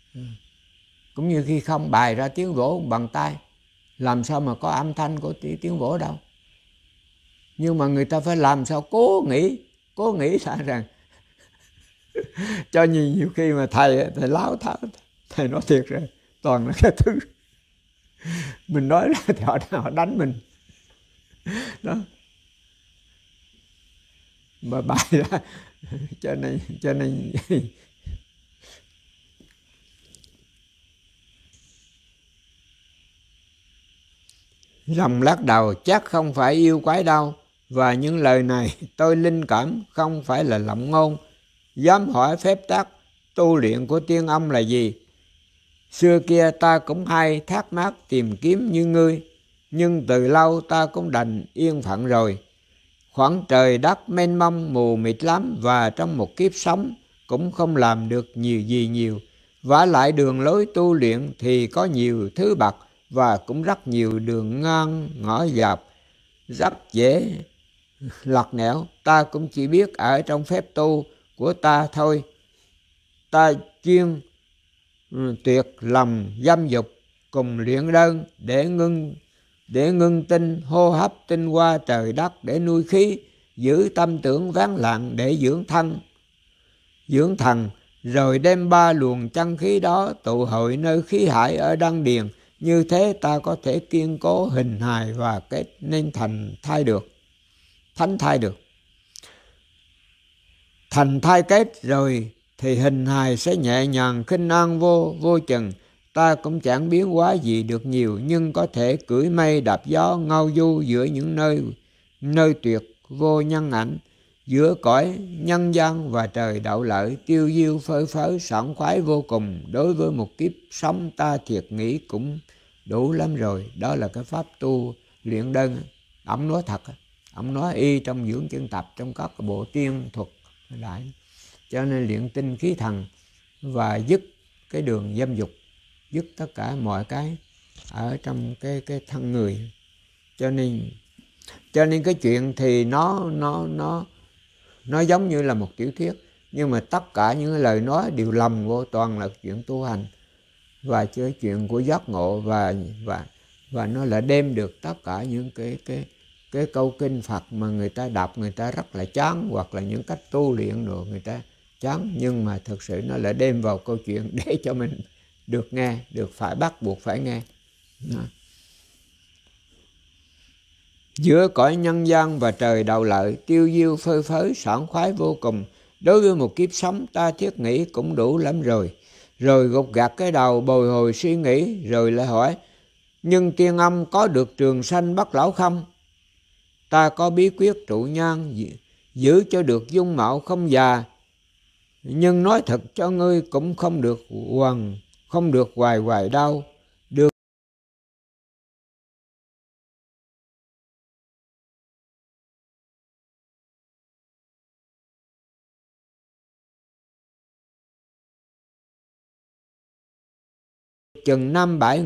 Cũng như khi không bài ra tiếng vỗ bằng tay, làm sao mà có âm thanh của tiếng vỗ đâu. Nhưng mà người ta phải làm sao cố nghĩ, cố nghĩ ra rằng cho nhiều, nhiều khi mà thầy thầy láo tháo, thầy nói thiệt rồi, toàn là cái thứ mình nói ra thì họ, họ đánh mình đó, mà bài ra. cho nên cho nên Rồng lắc đầu, chắc không phải yêu quái đâu, và những lời này tôi linh cảm không phải là lộng ngôn. Dám hỏi phép tắc tu luyện của tiên ông là gì? Xưa kia ta cũng hay thắc mắc tìm kiếm như ngươi, nhưng từ lâu ta cũng đành yên phận rồi. Khoảng trời đất mênh mông mù mịt lắm, và trong một kiếp sống cũng không làm được nhiều gì nhiều. Vả lại đường lối tu luyện thì có nhiều thứ bậc, và cũng rất nhiều đường ngang ngõ dọc, rất dễ lặt nẻo. Ta cũng chỉ biết ở trong phép tu của ta thôi. Ta chuyên tuyệt lòng dâm dục, cùng luyện đơn để ngưng để ngưng tinh hô hấp tinh hoa trời đất, để nuôi khí, giữ tâm tưởng ván lặng để dưỡng thân dưỡng thần, rồi đem ba luồng chân khí đó tụ hội nơi khí hải ở đan điền. Như thế ta có thể kiên cố hình hài và kết nên thành thai được thánh thai được thành thai kết rồi thì hình hài sẽ nhẹ nhàng khinh an vô vô chừng. Ta cũng chẳng biến hóa gì được nhiều, nhưng có thể cưỡi mây đạp gió, ngao du giữa những nơi nơi tuyệt vô nhân ảnh, giữa cõi nhân gian và trời đạo lợi, tiêu diêu phơi phới sảng khoái vô cùng. Đối với một kiếp sống ta thiệt nghĩ cũng đủ lắm rồi. Đó là cái pháp tu luyện đơn. Ông nói thật, ông nói y trong dưỡng chân tập, trong các bộ tiên thuật lại. Cho nên luyện tinh khí thần và dứt cái đường dâm dục, dứt tất cả mọi cái ở trong cái cái thân người. Cho nên cho nên cái chuyện thì nó nó nó nó giống như là một tiểu thuyết, nhưng mà tất cả những cái lời nói đều lầm vô, toàn là chuyện tu hành và chơi chuyện của giác ngộ, và và và nó lại đem được tất cả những cái cái cái câu kinh Phật mà người ta đọc người ta rất là chán, hoặc là những cách tu luyện rồi người ta chán, nhưng mà thực sự nó lại đem vào câu chuyện để cho mình được nghe, được phải bắt buộc phải nghe. Đó. Giữa cõi nhân gian và trời đạo lợi, tiêu diêu phơi phới sảng khoái vô cùng. Đối với một kiếp sống ta thiết nghĩ cũng đủ lắm rồi. Rồi gục gặt cái đầu bồi hồi suy nghĩ, rồi lại hỏi: nhưng tiên âm có được trường sanh bất lão không? Ta có bí quyết trụ nhan, giữ cho được dung mạo không già, nhưng nói thật cho ngươi cũng không được hoằng, không được hoài hoài đâu. Được chừng năm bảy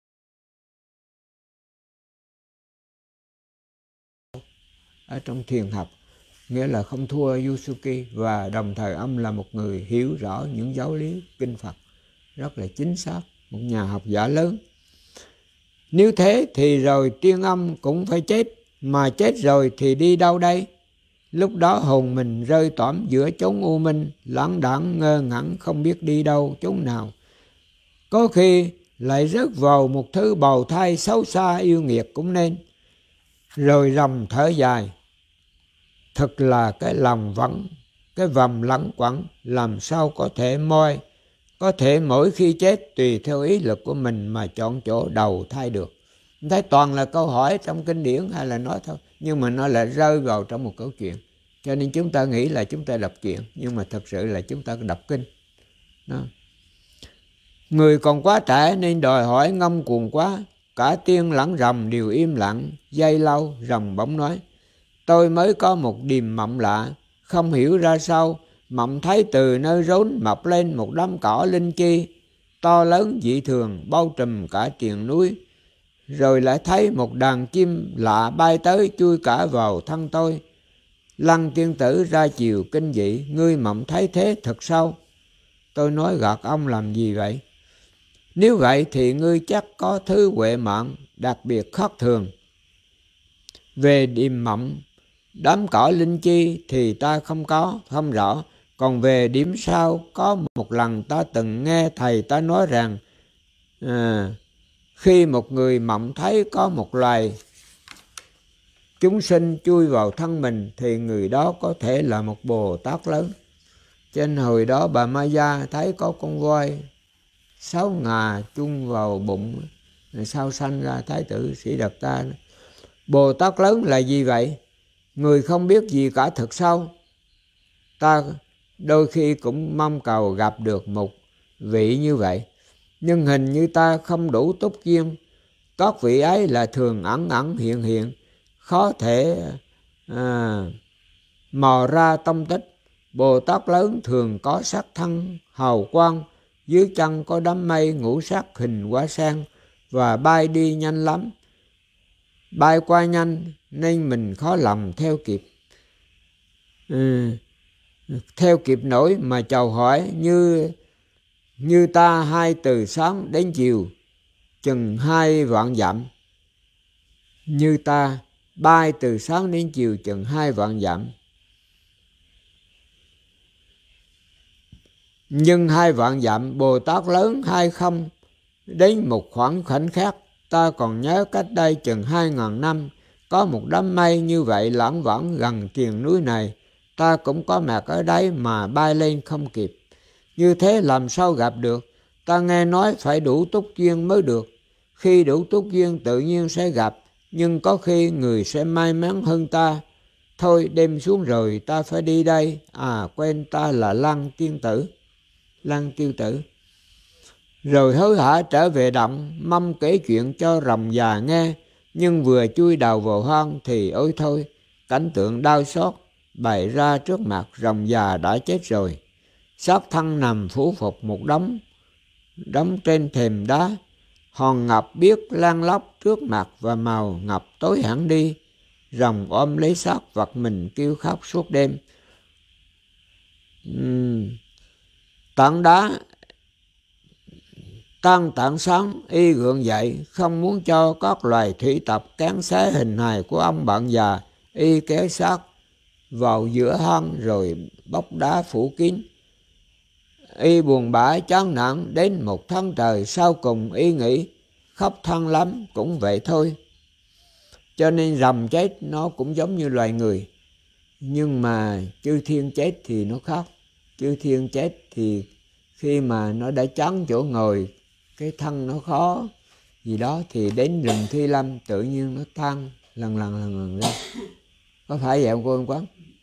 ở trong thiền học, nghĩa là không thua Yusuki, và đồng thời ông là một người hiểu rõ những giáo lý kinh Phật rất là chính xác, một nhà học giả lớn. Nếu thế thì rồi tiên âm cũng phải chết, mà chết rồi thì đi đâu đây? Lúc đó hồn mình rơi tõm giữa chốn u minh, lãng đãng ngơ ngẩn không biết đi đâu chốn nào. Có khi lại rớt vào một thứ bào thai xấu xa yêu nghiệt cũng nên. Rồi rồng thở dài: thật là cái lòng vắng, cái vòng lẳng quẩn, làm sao có thể moi, có thể mỗi khi chết tùy theo ý lực của mình mà chọn chỗ đầu thai được. Thấy toàn là câu hỏi trong kinh điển hay là nói thôi, nhưng mà nó lại rơi vào trong một câu chuyện. Cho nên chúng ta nghĩ là chúng ta đọc chuyện, nhưng mà thật sự là chúng ta đọc kinh. Đó. Người còn quá trẻ nên đòi hỏi ngông cuồng quá. Cả tiên lẫn rồng đều im lặng. Giây lâu rồng bỗng nói: tôi mới có một điềm mộng lạ, không hiểu ra sao. Mộng thấy từ nơi rốn mọc lên một đám cỏ linh chi to lớn dị thường, bao trùm cả triền núi. Rồi lại thấy một đàn chim lạ bay tới, chui cả vào thân tôi. Lăng tiên tử ra chiều kinh dị: ngươi mộng thấy thế thật sao? Tôi nói: gạt ông làm gì vậy? Nếu vậy thì ngươi chắc có thứ huệ mạng đặc biệt khác thường. Về điềm mộng, đám cỏ linh chi thì ta không có, không rõ. Còn về điểm sau, có một lần ta từng nghe thầy ta nói rằng à, khi một người mộng thấy có một loài chúng sinh chui vào thân mình thì người đó có thể là một Bồ Tát lớn. Trên hồi đó bà Ma Gia thấy có con voi sáu ngà chung vào bụng, rồi sau sanh ra Thái tử Sĩ Đạt Ta. Bồ Tát lớn là gì vậy? Người không biết gì cả thực sao? Ta đôi khi cũng mong cầu gặp được một vị như vậy, nhưng hình như ta không đủ túc duyên. Các vị ấy là thường ẩn ẩn hiện hiện, khó thể à, mò ra tông tích. Bồ Tát lớn thường có sắc thân hào quang, dưới chân có đám mây ngũ sắc hình quả sen và bay đi nhanh lắm. Bay qua nhanh nên mình khó lòng theo kịp. Ừ, theo kịp nổi mà chào hỏi như như ta hai từ sáng đến chiều chừng hai vạn dặm. Như ta bay từ sáng đến chiều chừng hai vạn dặm. Nhưng hai vạn dặm Bồ Tát lớn hay không? Đến một khoảng khoảnh khắc, ta còn nhớ cách đây chừng hai ngàn năm, có một đám mây như vậy lãng vãng gần triền núi này. Ta cũng có mặt ở đấy mà bay lên không kịp. Như thế làm sao gặp được? Ta nghe nói phải đủ túc duyên mới được. Khi đủ túc duyên tự nhiên sẽ gặp, nhưng có khi người sẽ may mắn hơn ta. Thôi đêm xuống rồi, ta phải đi đây. À quên, ta là Lăng Tiên Tử. Lăng Tiêu Tử. Rồi hối hả trở về động, mong kể chuyện cho rồng già nghe. Nhưng vừa chui đầu vào hang thì ôi thôi, cảnh tượng đau xót bày ra trước mặt. Rồng già đã chết rồi, xác thân nằm phủ phục một đống đống trên thềm đá. Hòn ngọc biếc lan lóc trước mặt và màu ngọc tối hẳn đi. Rồng ôm lấy xác vật mình kêu khóc suốt đêm. Uhm. Tảng đá tan tảng sáng, y gượng dậy, không muốn cho các loài thủy tộc cán xé hình hài của ông bạn già. Y kéo xác vào giữa hang rồi bóc đá phủ kín. Y buồn bã chán nản đến một tháng trời, sau cùng y nghĩ khóc than lắm cũng vậy thôi. Cho nên rồng chết nó cũng giống như loài người, nhưng mà chư thiên chết thì nó khác. Chư thiên chết thì khi mà nó đã chán chỗ ngồi, cái thân nó khó gì đó, thì đến rừng Thi Lâm tự nhiên nó than lần lần lần lần ra. Có phải vậy không cô anh Quán?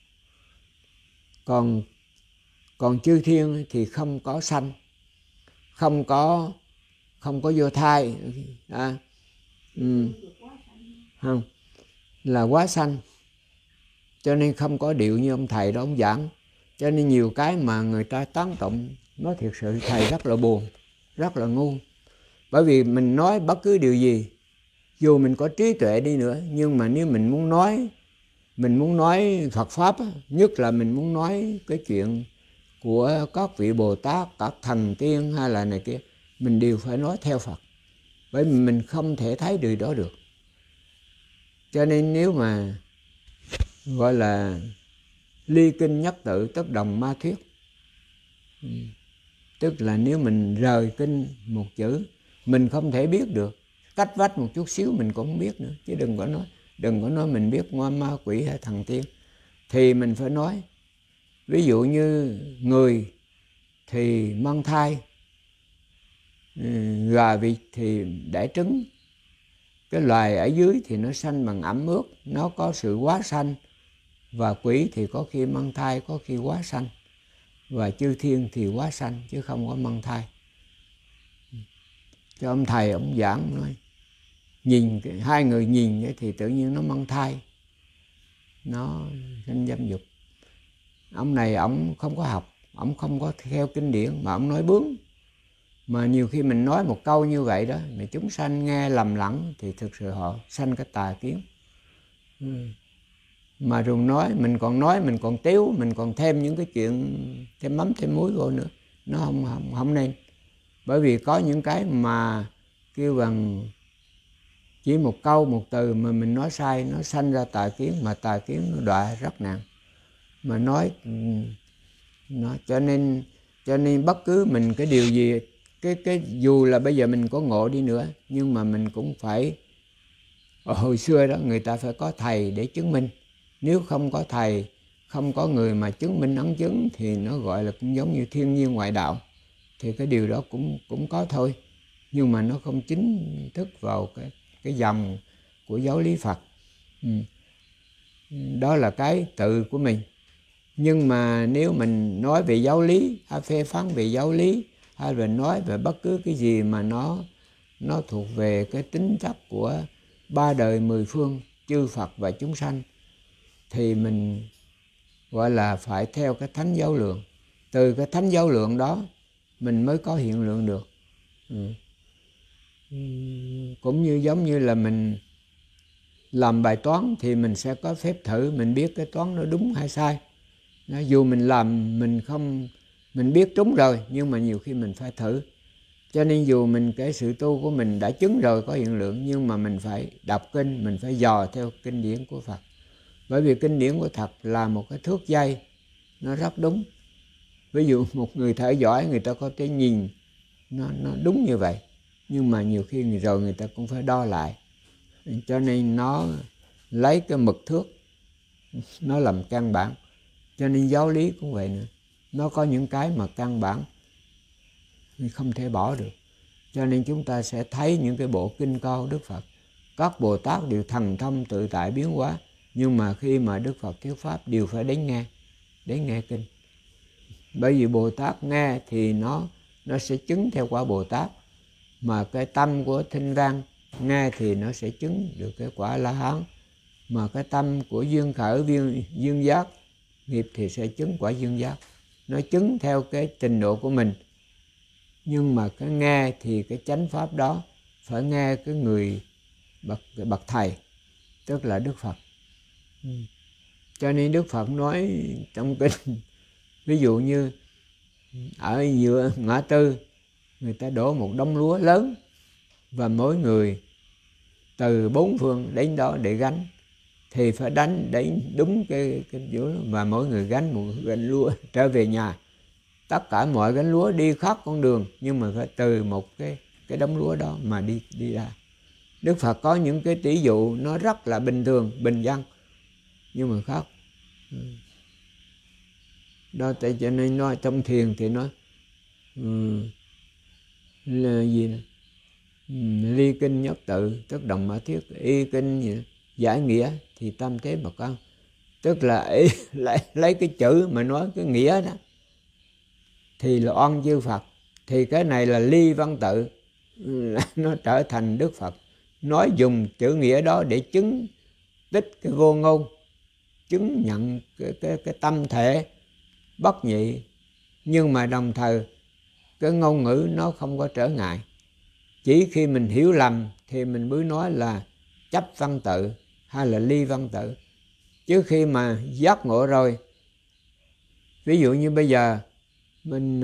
Còn còn chư thiên thì không có sanh, không có không có vô thai, à, ừ, không là quá sanh, cho nên không có điệu như ông thầy đó ông giảng. Cho nên nhiều cái mà người ta tán tụng, nói thiệt sự thầy rất là buồn, rất là ngu. Bởi vì mình nói bất cứ điều gì, dù mình có trí tuệ đi nữa, nhưng mà nếu mình muốn nói, mình muốn nói Phật Pháp, nhất là mình muốn nói cái chuyện của các vị Bồ Tát, các thần tiên hay là này kia, mình đều phải nói theo Phật. Bởi vì mình không thể thấy điều đó được. Cho nên nếu mà gọi là ly kinh nhất tự tức đồng ma thuyết. Tức là nếu mình rời kinh một chữ, mình không thể biết được. Cách vách một chút xíu mình cũng không biết nữa. Chứ đừng có nói, đừng có nói mình biết ngoa ma quỷ hay thần tiên. Thì mình phải nói. Ví dụ như người thì mang thai, gà vịt thì đẻ trứng. Cái loài ở dưới thì nó sanh bằng ẩm ướt, nó có sự quá sanh. Và quỷ thì có khi mang thai, có khi quá sanh. Và chư thiên thì quá sanh chứ không có mang thai. Cho ông thầy ông giảng nói, nhìn hai người nhìn thì tự nhiên nó mang thai, nó sinh dâm dục. Ông này ông không có học, ông không có theo kinh điển mà ông nói bướng. Mà nhiều khi mình nói một câu như vậy đó, mà chúng sanh nghe lầm lẫn thì thực sự họ sanh cái tà kiến. Ừ. Mà rồi nói, mình còn nói, mình còn tiếu, mình còn thêm những cái chuyện thêm mắm thêm muối vô nữa, nó không không, không nên. Bởi vì có những cái mà kêu bằng chỉ một câu một từ mà mình nói sai, nó sanh ra tà kiến, mà tà kiến nó đọa rất nặng. Mà nói nó cho nên cho nên bất cứ mình cái điều gì, cái cái dù là bây giờ mình có ngộ đi nữa, nhưng mà mình cũng phải, hồi xưa đó người ta phải có thầy để chứng minh. Nếu không có thầy, không có người mà chứng minh ấn chứng thì nó gọi là cũng giống như thiên nhiên ngoại đạo. Thì cái điều đó cũng cũng có thôi, nhưng mà nó không chính thức vào cái cái dòng của giáo lý Phật. Ừ. Đó là cái tự của mình. Nhưng mà nếu mình nói về giáo lý, hay phê phán về giáo lý, hay là nói về bất cứ cái gì mà nó nó thuộc về cái tính chất của ba đời mười phương, chư Phật và chúng sanh, thì mình gọi là phải theo cái thánh giáo lượng. Từ cái thánh giáo lượng đó mình mới có hiện lượng được. Ừ. Cũng như giống như là mình làm bài toán thì mình sẽ có phép thử, mình biết cái toán nó đúng hay sai. Đó, dù mình làm mình không, mình biết trúng rồi, nhưng mà nhiều khi mình phải thử. Cho nên dù mình cái sự tu của mình đã chứng rồi, có hiện lượng, nhưng mà mình phải đọc kinh, mình phải dò theo kinh điển của Phật. Bởi vì kinh điển của Phật là một cái thước dây, nó rất đúng. Ví dụ một người thợ giỏi, người ta có thể nhìn nó, nó đúng như vậy, nhưng mà nhiều khi rồi người ta cũng phải đo lại. Cho nên nó lấy cái mực thước nó làm căn bản. Cho nên giáo lý cũng vậy nữa, nó có những cái mà căn bản không thể bỏ được. Cho nên chúng ta sẽ thấy những cái bộ kinh cao Đức Phật, các Bồ Tát đều thần thông tự tại biến hóa, nhưng mà khi mà Đức Phật thuyết pháp đều phải đến nghe, đến nghe kinh. Bởi vì Bồ Tát nghe thì nó nó sẽ chứng theo quả Bồ Tát, mà cái tâm của Thinh Văn nghe thì nó sẽ chứng được cái quả La Hán, mà cái tâm của duyên khởi duyên, duyên giác nghiệp thì sẽ chứng quả duyên giác. Nó chứng theo cái trình độ của mình. Nhưng mà cái nghe thì cái chánh pháp đó phải nghe cái người bậc, cái bậc thầy, tức là Đức Phật. Ừ. Cho nên Đức Phật nói trong kinh, ví dụ như ở giữa ngã tư người ta đổ một đống lúa lớn, và mỗi người từ bốn phương đến đó để gánh, thì phải đánh đến đúng cái cái chỗ, và mỗi người gánh một gánh lúa trở về nhà. Tất cả mọi gánh lúa đi khắp con đường, nhưng mà phải từ một cái cái đống lúa đó mà đi đi ra. Đức Phật có những cái tỷ dụ nó rất là bình thường, bình dân, nhưng mà khác. Đó, tại cho nên nói trong thiền thì nói ừ, là gì nè? Ừ, ly kinh nhất tự, tức đồng mã thiết, y kinh gì đó, giải nghĩa thì tâm thế mà con. Tức là ý, lấy, lấy cái chữ mà nói cái nghĩa đó thì là oan chư Phật. Thì cái này là ly văn tự, nó trở thành Đức Phật. Nói dùng chữ nghĩa đó để chứng tích cái vô ngôn, chứng nhận cái, cái, cái tâm thể bất nhị. Nhưng mà đồng thời cái ngôn ngữ nó không có trở ngại. Chỉ khi mình hiểu lầm thì mình mới nói là chấp văn tự hay là ly văn tự. Chứ khi mà giác ngộ rồi, ví dụ như bây giờ mình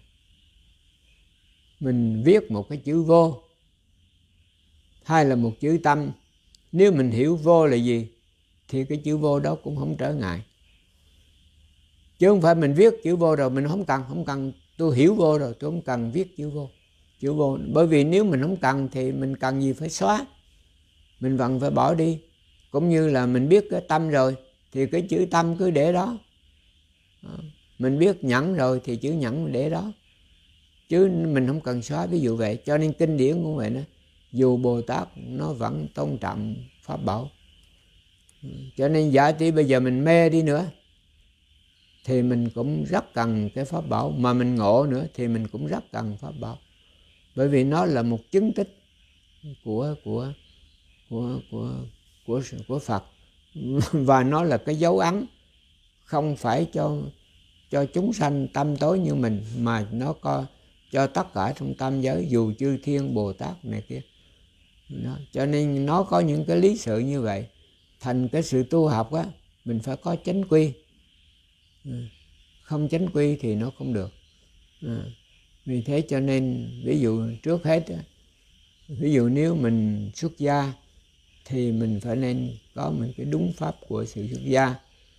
mình viết một cái chữ vô hay là một chữ tâm, nếu mình hiểu vô là gì thì cái chữ vô đó cũng không trở ngại. Chứ không phải mình viết chữ vô rồi mình không cần, không cần tôi hiểu vô rồi tôi không cần viết chữ vô. Chữ vô, bởi vì nếu mình không cần thì mình cần gì phải xóa, mình vẫn phải bỏ đi. Cũng như là mình biết cái tâm rồi thì cái chữ tâm cứ để đó. Mình biết nhẫn rồi thì chữ nhẫn để đó, chứ mình không cần xóa, ví dụ vậy. Cho nên kinh điển cũng vậy đó, dù Bồ Tát nó vẫn tôn trọng pháp bảo. Cho nên giả tỷ bây giờ mình mê đi nữa thì mình cũng rất cần cái pháp bảo, mà mình ngộ nữa thì mình cũng rất cần pháp bảo. Bởi vì nó là một chứng tích của của của của của của Phật, và nó là cái dấu ấn không phải cho cho chúng sanh tâm tối như mình, mà nó có cho tất cả trong tam giới, dù chư thiên Bồ Tát này kia. Đó. Cho nên nó có những cái lý sự như vậy. Thành cái sự tu học á, mình phải có chánh quy. Không chánh quy thì nó không được. Vì thế cho nên ví dụ trước hết, ví dụ nếu mình xuất gia thì mình phải nên có một cái đúng pháp của sự xuất gia.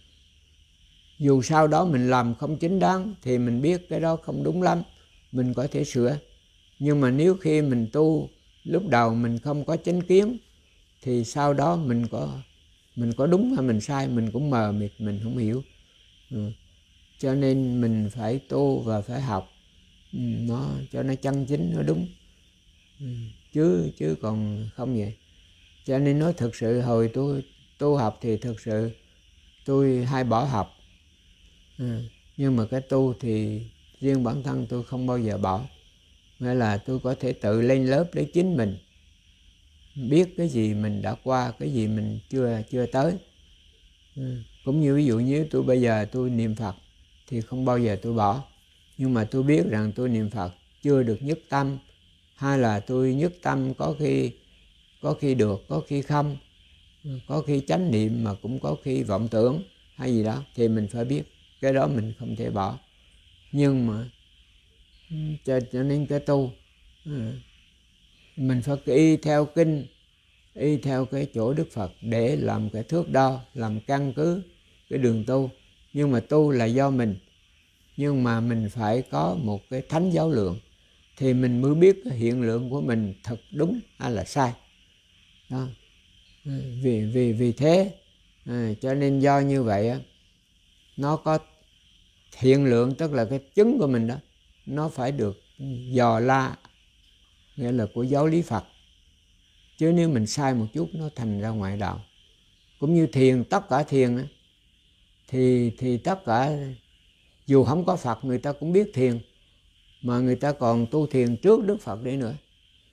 Dù sau đó mình làm không chính đáng thì mình biết cái đó không đúng lắm, mình có thể sửa. Nhưng mà nếu khi mình tu lúc đầu mình không có chánh kiến thì sau đó mình có mình có đúng hay mình sai mình cũng mờ mịt, mình không hiểu. Ừ. Cho nên mình phải tu và phải học ừ, nó cho nó chân chính, nó đúng. Ừ. chứ chứ còn không vậy. Cho nên nói thực sự hồi tôi tu học thì thực sự tôi hay bỏ học. Ừ. Nhưng mà cái tu thì riêng bản thân tôi không bao giờ bỏ. Nghĩa là tôi có thể tự lên lớp để chính mình biết cái gì mình đã qua, cái gì mình chưa chưa tới. Ừ. Cũng như ví dụ như tôi bây giờ tôi niệm Phật thì không bao giờ tôi bỏ. Nhưng mà tôi biết rằng tôi niệm Phật chưa được nhất tâm, hay là tôi nhất tâm có khi có khi được, có khi không, có khi chánh niệm mà cũng có khi vọng tưởng hay gì đó, thì mình phải biết cái đó mình không thể bỏ. Nhưng mà cho, cho nên cái tu mình phải y theo kinh, y theo cái chỗ Đức Phật để làm cái thước đo, làm căn cứ cái đường tu. Nhưng mà tu là do mình, nhưng mà mình phải có một cái thánh giáo lượng thì mình mới biết cái hiện lượng của mình thật đúng hay là sai đó. Vì vì vì thế à, cho nên do như vậy á, nó có hiện lượng, tức là cái chứng của mình đó, nó phải được dò la, nghĩa là của giáo lý Phật. Chứ nếu mình sai một chút nó thành ra ngoại đạo. Cũng như thiền, tất cả thiền á, thì thì tất cả dù không có Phật người ta cũng biết thiền, mà người ta còn tu thiền trước Đức Phật đấy nữa.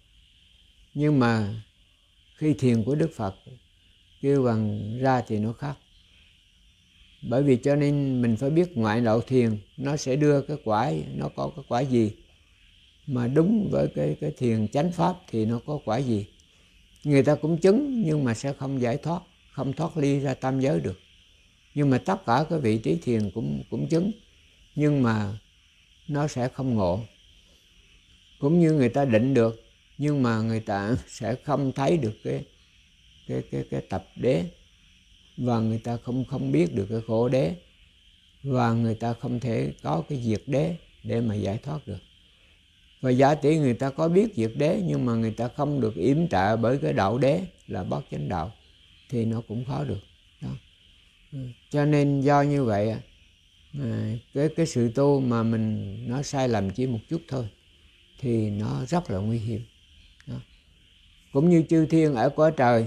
Nhưng mà khi thiền của Đức Phật kêu bằng ra thì nó khác. Bởi vì cho nên mình phải biết ngoại đạo thiền nó sẽ đưa cái quả, nó có cái quả gì, mà đúng với cái cái thiền chánh pháp thì nó có quả gì. Người ta cũng chứng nhưng mà sẽ không giải thoát, không thoát ly ra tam giới được. Nhưng mà tất cả cái vị trí thiền cũng cũng chứng, nhưng mà nó sẽ không ngộ. Cũng như người ta định được, nhưng mà người ta sẽ không thấy được cái cái cái cái tập đế, và người ta không không biết được cái khổ đế, và người ta không thể có cái diệt đế để mà giải thoát được. Và giả tỷ người ta có biết diệt đế nhưng mà người ta không được yểm trợ bởi cái đạo đế là bát chánh đạo thì nó cũng khó được đó. Cho nên do như vậy cái cái sự tu mà mình nó sai lầm chỉ một chút thôi thì nó rất là nguy hiểm đó. Cũng như chư thiên ở cõi trời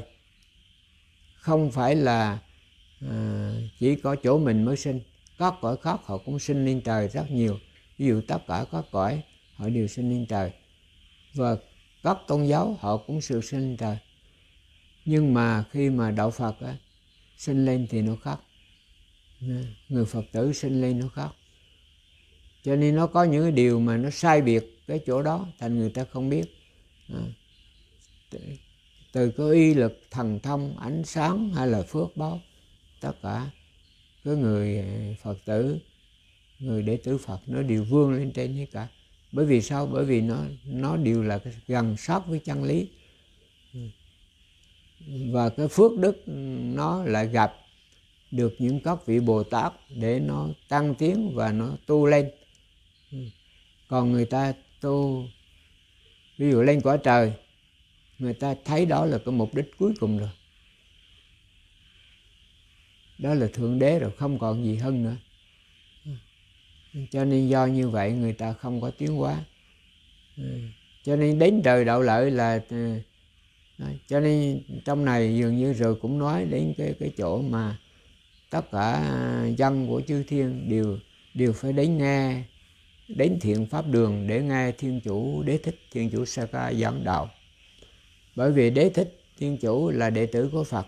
không phải là à, chỉ có chỗ mình mới sinh, các cõi khác họ cũng sinh lên trời rất nhiều. Ví dụ tất cả các cõi họ đều sinh lên trời, và các tôn giáo họ cũng sự sinh lên trời. Nhưng mà khi mà đạo Phật á, sinh lên thì nó khác, người Phật tử sinh lên nó khác. Cho nên nó có những cái điều mà nó sai biệt cái chỗ đó, thành người ta không biết. À, từ cái uy lực thần thông, ánh sáng hay là phước báo, tất cả cái người Phật tử, người đệ tử Phật nó đều vươn lên trên hết cả. Bởi vì sao? Bởi vì nó nó đều là gần sát với chân lý, và cái phước đức nó lại gặp được những các vị Bồ Tát để nó tăng tiến và nó tu lên. Còn người ta tu ví dụ lên cõi trời, người ta thấy đó là cái mục đích cuối cùng rồi, đó là thượng đế rồi, không còn gì hơn nữa. Cho nên do như vậy người ta không có tiến hóa. Cho nên đến trời đạo lợi là cho nên trong này dường như rồi cũng nói đến cái cái chỗ mà tất cả dân của chư thiên đều đều phải đến nghe, đến thiện pháp đường để nghe Thiên Chủ Đế Thích, Thiên Chủ Sa Ca giảng đạo. Bởi vì Đế Thích Thiên Chủ là đệ tử của Phật,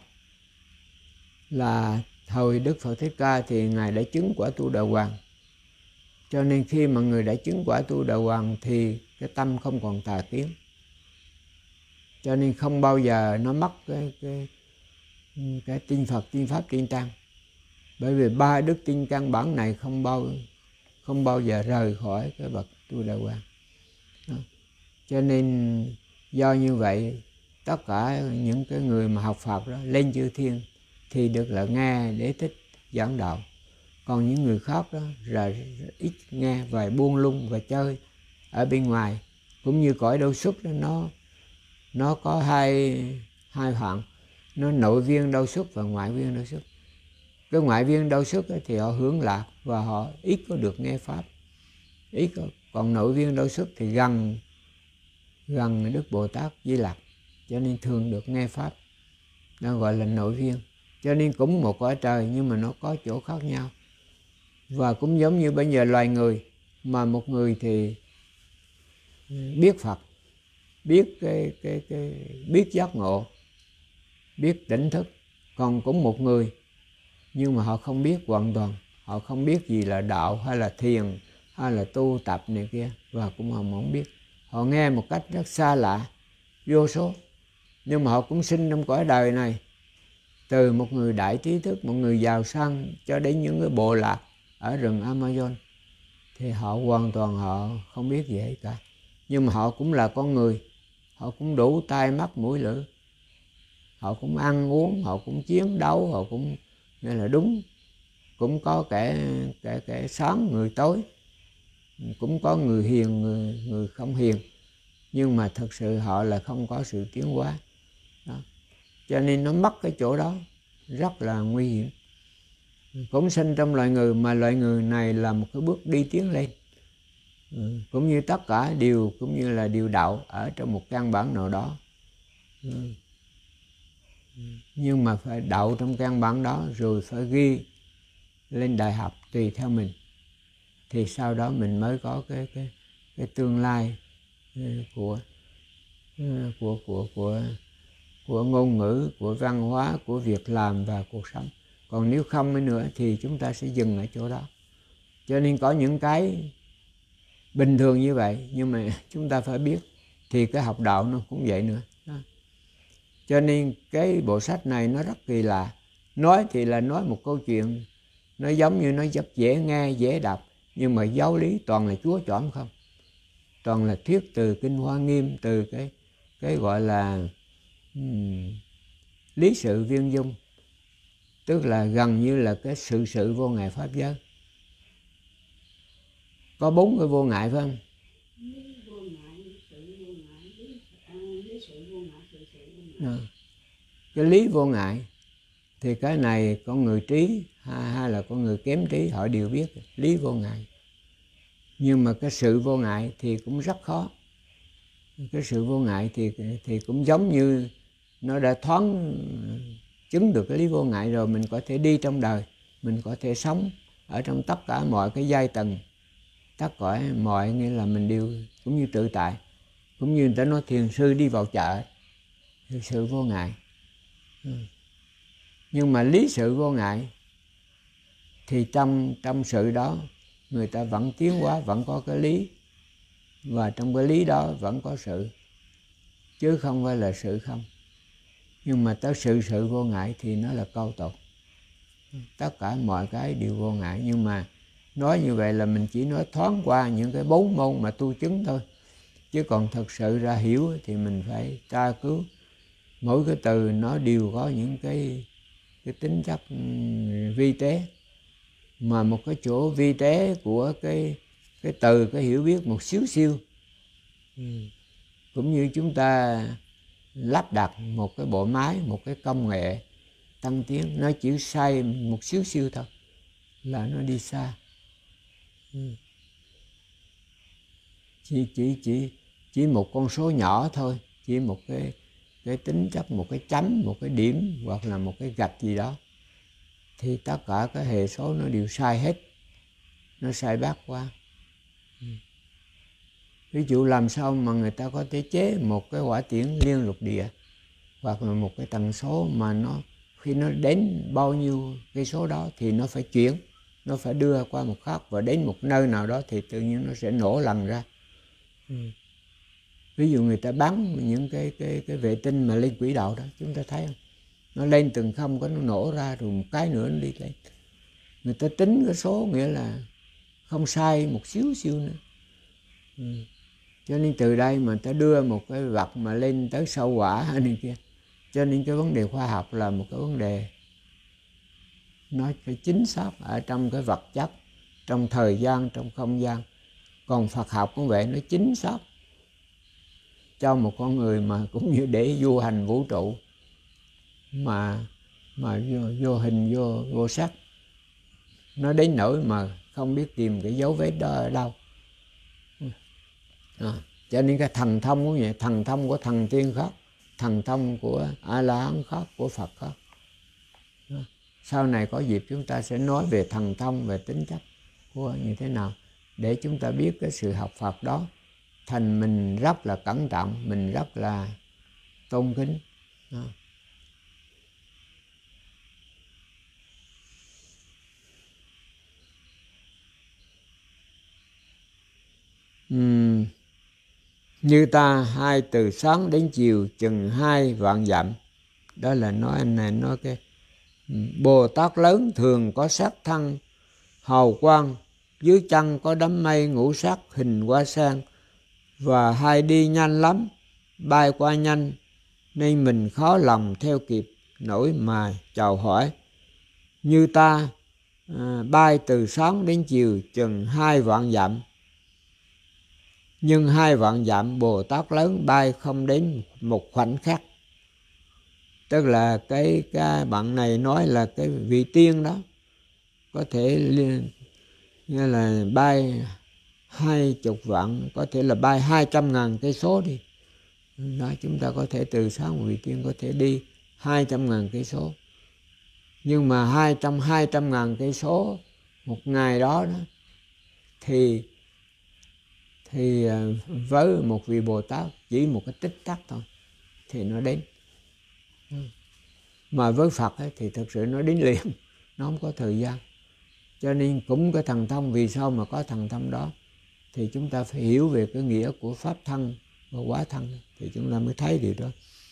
là hồi Đức Phật Thích Ca thì Ngài đã chứng quả Tu Đà Hoàng. Cho nên khi mà người đã chứng quả Tu Đà Hoàng thì cái tâm không còn tà kiến, cho nên không bao giờ nó mất cái cái cái tin Phật, tin Pháp, tin Tăng. Bởi vì ba đức tin căn bản này không bao không bao giờ rời khỏi cái bậc Tu Đà Hoàng. Cho nên do như vậy tất cả những cái người mà học Phật đó lên chư thiên thì được là nghe để thích giảng đạo. Còn những người khác đó là ít nghe và buông lung và chơi ở bên ngoài. Cũng như cõi đâu xuất đó, nó nó có hai hai khoảng, nó nội viên đâu xuất và ngoại viên đâu xuất. Cái ngoại viên đâu xuất thì họ hưởng lạc và họ ít có được nghe pháp, ít có. Còn nội viên đâu xuất thì gần gần Đức Bồ Tát Di Lặc, cho nên thường được nghe pháp, nó gọi là nội viên. Cho nên cũng một cõi trời nhưng mà nó có chỗ khác nhau. Và cũng giống như bây giờ loài người, mà một người thì biết Phật, biết cái cái cái biết giác ngộ, biết tỉnh thức. Còn cũng một người nhưng mà họ không biết hoàn toàn, họ không biết gì là đạo hay là thiền hay là tu tập này kia, và cũng họ không biết. Họ nghe một cách rất xa lạ, vô số, nhưng mà họ cũng sinh trong cõi đời này, từ một người đại trí thức, một người giàu sang cho đến những cái bộ lạc ở rừng Amazon, thì họ hoàn toàn họ không biết gì hết cả. Nhưng mà họ cũng là con người, họ cũng đủ tai mắt mũi lưỡi, họ cũng ăn uống, họ cũng chiến đấu, họ cũng nghĩa là đúng, cũng có kẻ kẻ kẻ sáng người tối, cũng có người hiền người người không hiền, nhưng mà thật sự họ là không có sự tiến hóa đó. Cho nên nó mất cái chỗ đó rất là nguy hiểm. Cũng sinh trong loài người, mà loài người này là một cái bước đi tiến lên. Ừ, cũng như tất cả đều cũng như là điều đạo ở trong một căn bản nào đó. Ừ. Nhưng mà phải đậu trong căn bản đó rồi phải ghi lên đại học tùy theo mình, thì sau đó mình mới có cái cái cái tương lai của của của của của ngôn ngữ, của văn hóa, của việc làm và cuộc sống. Còn nếu không nữa thì chúng ta sẽ dừng ở chỗ đó. Cho nên có những cái bình thường như vậy, nhưng mà chúng ta phải biết, thì cái học đạo nó cũng vậy nữa đó. Cho nên cái bộ sách này nó rất kỳ lạ. Nói thì là nói một câu chuyện, nó giống như nó rất dễ nghe, dễ đọc, nhưng mà giáo lý toàn là chúa chỏm không. Toàn là thuyết từ Kinh Hoa Nghiêm, từ cái cái gọi là um, lý sự viên dung, tức là gần như là cái sự sự vô ngại pháp giới. Có bốn cái vô ngại phải không? À, cái lý vô ngại thì cái này con người trí hay, hay là con người kém trí họ đều biết lý vô ngại. Nhưng mà cái sự vô ngại thì cũng rất khó. Cái sự vô ngại thì thì cũng giống như nó đã thoáng chứng được cái lý vô ngại rồi, mình có thể đi trong đời, mình có thể sống ở trong tất cả mọi cái giai tầng, tất cả mọi, nghĩa là mình đều cũng như tự tại. Cũng như người ta nói thiền sư đi vào chợ, thì sự vô ngại. Nhưng mà lý sự vô ngại thì trong trong sự đó người ta vẫn tiến hóa, vẫn có cái lý, và trong cái lý đó vẫn có sự, chứ không phải là sự không. Nhưng mà tới sự sự vô ngại thì nó là câu tục. Tất cả mọi cái đều vô ngại, nhưng mà nói như vậy là mình chỉ nói thoáng qua những cái bốn môn mà tu chứng thôi. Chứ còn thật sự ra hiểu thì mình phải tra cứu. Mỗi cái từ nó đều có những cái cái tính chất vi tế, mà một cái chỗ vi tế của cái cái từ, cái hiểu biết một xíu xiu. Ừ. Cũng như chúng ta lắp đặt một cái bộ máy, một cái công nghệ tăng tiến, nó chỉ sai một xíu xiu thôi là nó đi xa. Ừ. Chỉ chỉ chỉ chỉ một con số nhỏ thôi, chỉ một cái cái tính chất, một cái chấm, một cái điểm hoặc là một cái gạch gì đó, thì tất cả cái hệ số nó đều sai hết, nó sai bát qua. Ừ. Ví dụ làm sao mà người ta có thể chế một cái hỏa tiễn liên lục địa, hoặc là một cái tần số mà nó khi nó đến bao nhiêu cái số đó thì nó phải chuyển, nó phải đưa qua một khác, và đến một nơi nào đó thì tự nhiên nó sẽ nổ lần ra. Ừ. Ví dụ người ta bắn những cái cái cái vệ tinh mà lên quỹ đạo đó, chúng ta thấy không? Nó lên từng không có nó nổ ra, rồi một cái nữa nó đi lên. Người ta tính cái số nghĩa là không sai một xíu xíu nữa. Ừ. Cho nên từ đây mà ta đưa một cái vật mà lên tới sâu quả hay này kia. Cho nên cái vấn đề khoa học là một cái vấn đề nó phải chính xác ở trong cái vật chất, trong thời gian, trong không gian. Còn Phật học cũng vậy, nó chính xác cho một con người mà cũng như để du hành vũ trụ mà mà vô, vô hình vô vô sắc. Nó đến nỗi mà không biết tìm cái dấu vết đó ở đâu. À, cho nên cái thần thông cũng vậy, thần thông của thần tiên khác, thần thông của A La Hán khác, của Phật khác. À, sau này có dịp chúng ta sẽ nói về thần thông, về tính chất của như thế nào để chúng ta biết cái sự học Phật đó. Thành mình rất là cẩn trọng, mình rất là tôn kính. À. Uhm. Như ta hai từ sáng đến chiều chừng hai vạn dặm. Đó là nói anh này nói cái Bồ Tát lớn thường có sắc thân hào quang, dưới chân có đám mây ngũ sắc hình hoa sen, và hai đi nhanh lắm, bay qua nhanh, nên mình khó lòng theo kịp nổi mà chào hỏi. Như ta à, bay từ sáng đến chiều chừng hai vạn dặm, nhưng hai vạn dặm Bồ Tát lớn bay không đến một khoảnh khắc. Tức là cái cái bạn này nói là cái vị tiên đó có thể như là bay hai chục vạn, có thể là bay hai trăm ngàn cây số đi. Đó, chúng ta có thể từ sáng vị tiên có thể đi hai trăm ngàn cây số. Nhưng mà hai trăm hai trăm ngàn cây số một ngày đó, đó thì thì với một vị Bồ Tát chỉ một cái tích tắc thôi thì nó đến. Mà với Phật ấy, thì thực sự nó đến liền, nó không có thời gian. Cho nên cũng cái thần thông, vì sao mà có thần thông đó thì chúng ta phải hiểu về cái nghĩa của pháp thân và quả thân thì chúng ta mới thấy điều đó.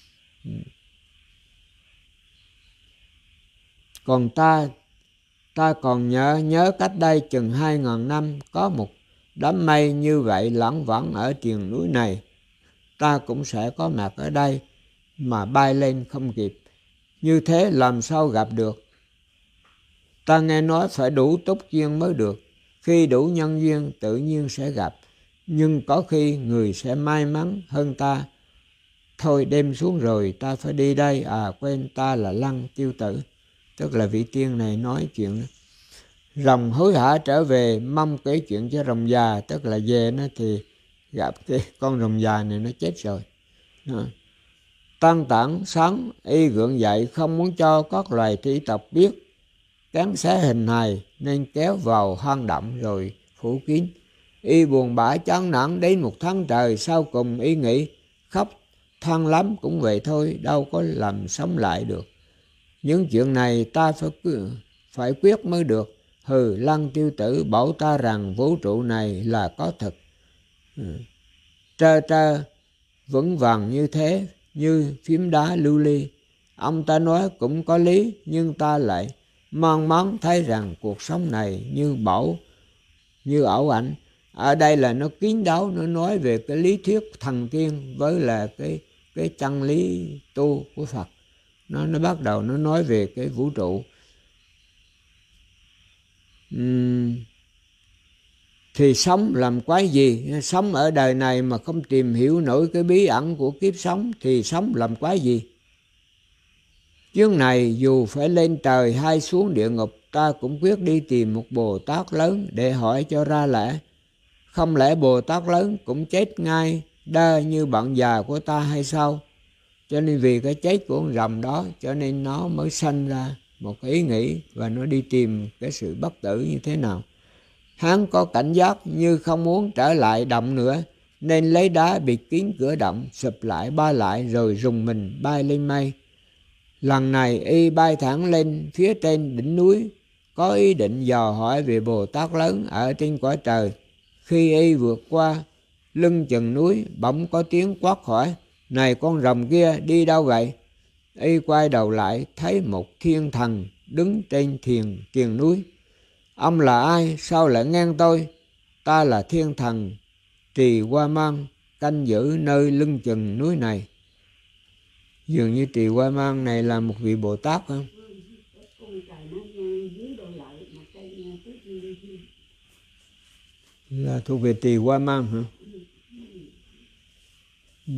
Còn ta ta còn nhớ nhớ cách đây chừng hai ngàn năm có một đám mây như vậy lẳng vẳng ở triền núi này, ta cũng sẽ có mặt ở đây mà bay lên không kịp. Như thế làm sao gặp được? Ta nghe nói phải đủ túc duyên mới được. Khi đủ nhân duyên tự nhiên sẽ gặp. Nhưng có khi người sẽ may mắn hơn ta. Thôi đêm xuống rồi ta phải đi đây. À quên, ta là Lăng Tiêu Tử. Tức là vị tiên này nói chuyện đó. Rồng hối hả trở về mong kể chuyện cho rồng già. Tức là về nó thì gặp cái con rồng già này nó chết rồi. Đó. Tăng tảng sáng y gượng dậy không muốn cho các loài thủy tộc biết cán xé hình hài, nên kéo vào hang động rồi phủ kín. Y buồn bã chán nản đến một tháng trời, sau cùng y nghĩ khóc than lắm cũng vậy thôi, đâu có làm sống lại được. Những chuyện này ta phải phải quyết mới được. Hừ, Lăng Tiêu Tử bảo ta rằng vũ trụ này là có thật. Ừ. Trơ trơ vững vàng như thế, như phím đá lưu ly. Ông ta nói cũng có lý, nhưng ta lại mang máng thấy rằng cuộc sống này như bão, như ảo ảnh. Ở đây là nó kín đáo, nó nói về cái lý thuyết thần tiên với là cái cái chân lý tu của Phật. Nó nó bắt đầu nó nói về cái vũ trụ. Uhm, thì sống làm quái gì? Sống ở đời này mà không tìm hiểu nổi cái bí ẩn của kiếp sống thì sống làm quái gì? Chuyến này dù phải lên trời hay xuống địa ngục, ta cũng quyết đi tìm một Bồ Tát lớn để hỏi cho ra lẽ. Không lẽ Bồ Tát lớn cũng chết ngay đơ như bạn già của ta hay sao? Cho nên vì cái chết của con rồng đó cho nên nó mới sanh ra một cái ý nghĩ và nó đi tìm cái sự bất tử như thế nào. Hắn có cảnh giác như không muốn trở lại động nữa, nên lấy đá bịt kín cửa động, sụp lại ba lại rồi rùng mình bay lên mây. Lần này y bay thẳng lên phía trên đỉnh núi, có ý định dò hỏi về Bồ Tát lớn ở trên cõi trời. Khi y vượt qua lưng chừng núi, bỗng có tiếng quát hỏi: "Này con rồng kia, đi đâu vậy?" Y quay đầu lại thấy một thiên thần đứng trên thiền triền núi. "Ông là ai? Sao lại ngang tôi?" "Ta là thiên thần Trì Hoa Man, canh giữ nơi lưng chừng núi này. Dường như Trì Hoa Mang này là một vị Bồ Tát không? Là thuộc về Trì Hoa Mang hả? Ừ.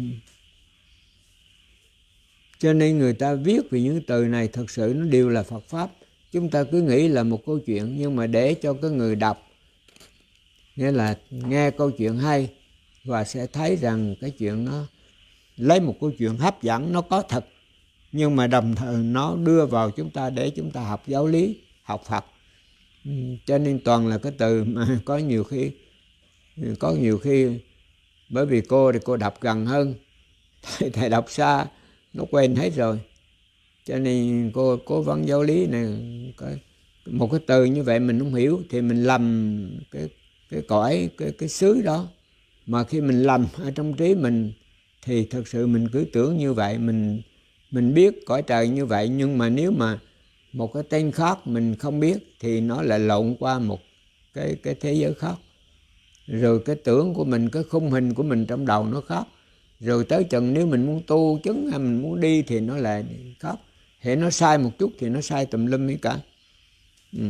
Cho nên người ta viết về những từ này thật sự nó đều là Phật Pháp. Chúng ta cứ nghĩ là một câu chuyện, nhưng mà để cho cái người đọc nghĩa là nghe câu chuyện hay và sẽ thấy rằng cái chuyện nó lấy một câu chuyện hấp dẫn, nó có thật, nhưng mà đồng thời nó đưa vào chúng ta để chúng ta học giáo lý, học Phật. Cho nên toàn là cái từ mà có nhiều khi có nhiều khi bởi vì cô thì cô đọc gần hơn, thầy, thầy đọc xa nó quên hết rồi. Cho nên cô cố vấn giáo lý này, cái, một cái từ như vậy mình không hiểu thì mình lầm cái cái cõi cái cái xứ đó. Mà khi mình lầm ở trong trí mình thì thật sự mình cứ tưởng như vậy, mình mình biết cõi trời như vậy, nhưng mà nếu mà một cái tên khác mình không biết thì nó lại lộn qua một cái cái thế giới khác. Rồi cái tưởng của mình, cái khung hình của mình trong đầu nó khác. Rồi tới chừng nếu mình muốn tu chứng hay mình muốn đi thì nó lại khác. Hệ nó sai một chút thì nó sai tùm lum hết cả. Ừ.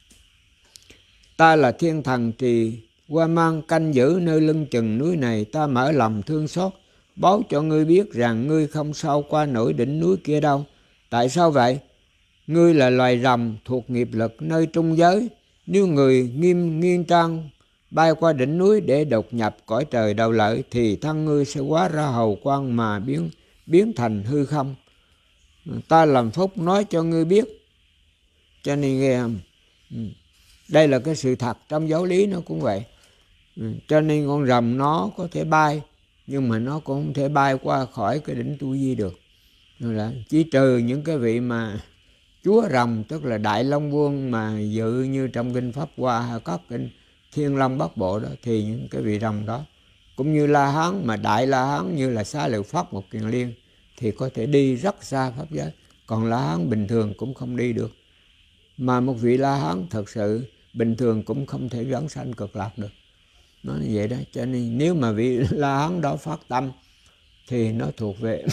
Ta là thiên thần Trì Hoa Mang canh giữ nơi lưng chừng núi này. Ta mở lòng thương xót, báo cho ngươi biết rằng ngươi không sao qua nổi đỉnh núi kia đâu. Tại sao vậy? Ngươi là loài rồng thuộc nghiệp lực nơi trung giới. Nếu người nghiêm nghiêm trang bay qua đỉnh núi để đột nhập cõi trời đạo lợi thì thân ngươi sẽ hóa ra hầu quang mà biến biến thành hư không. Ta làm phúc nói cho ngươi biết. Cho nên nghe không? Đây là cái sự thật, trong giáo lý nó cũng vậy. Cho nên con rồng nó có thể bay, nhưng mà nó cũng không thể bay qua khỏi cái đỉnh Tu Di được. Chỉ trừ những cái vị mà chúa rồng, tức là Đại Long Vương mà dự như trong kinh Pháp Hoa hay các kinh Thiên Long Bát Bộ đó, thì những cái vị rồng đó cũng như La Hán, mà Đại La Hán như là Xá Lợi Pháp một Kiền Liên thì có thể đi rất xa pháp giới. Còn La Hán bình thường cũng không đi được. Mà một vị La Hán thật sự bình thường cũng không thể vãng sanh cực lạc được. Nó như vậy đó. Cho nên nếu mà vị La Hán đó phát tâm thì nó thuộc về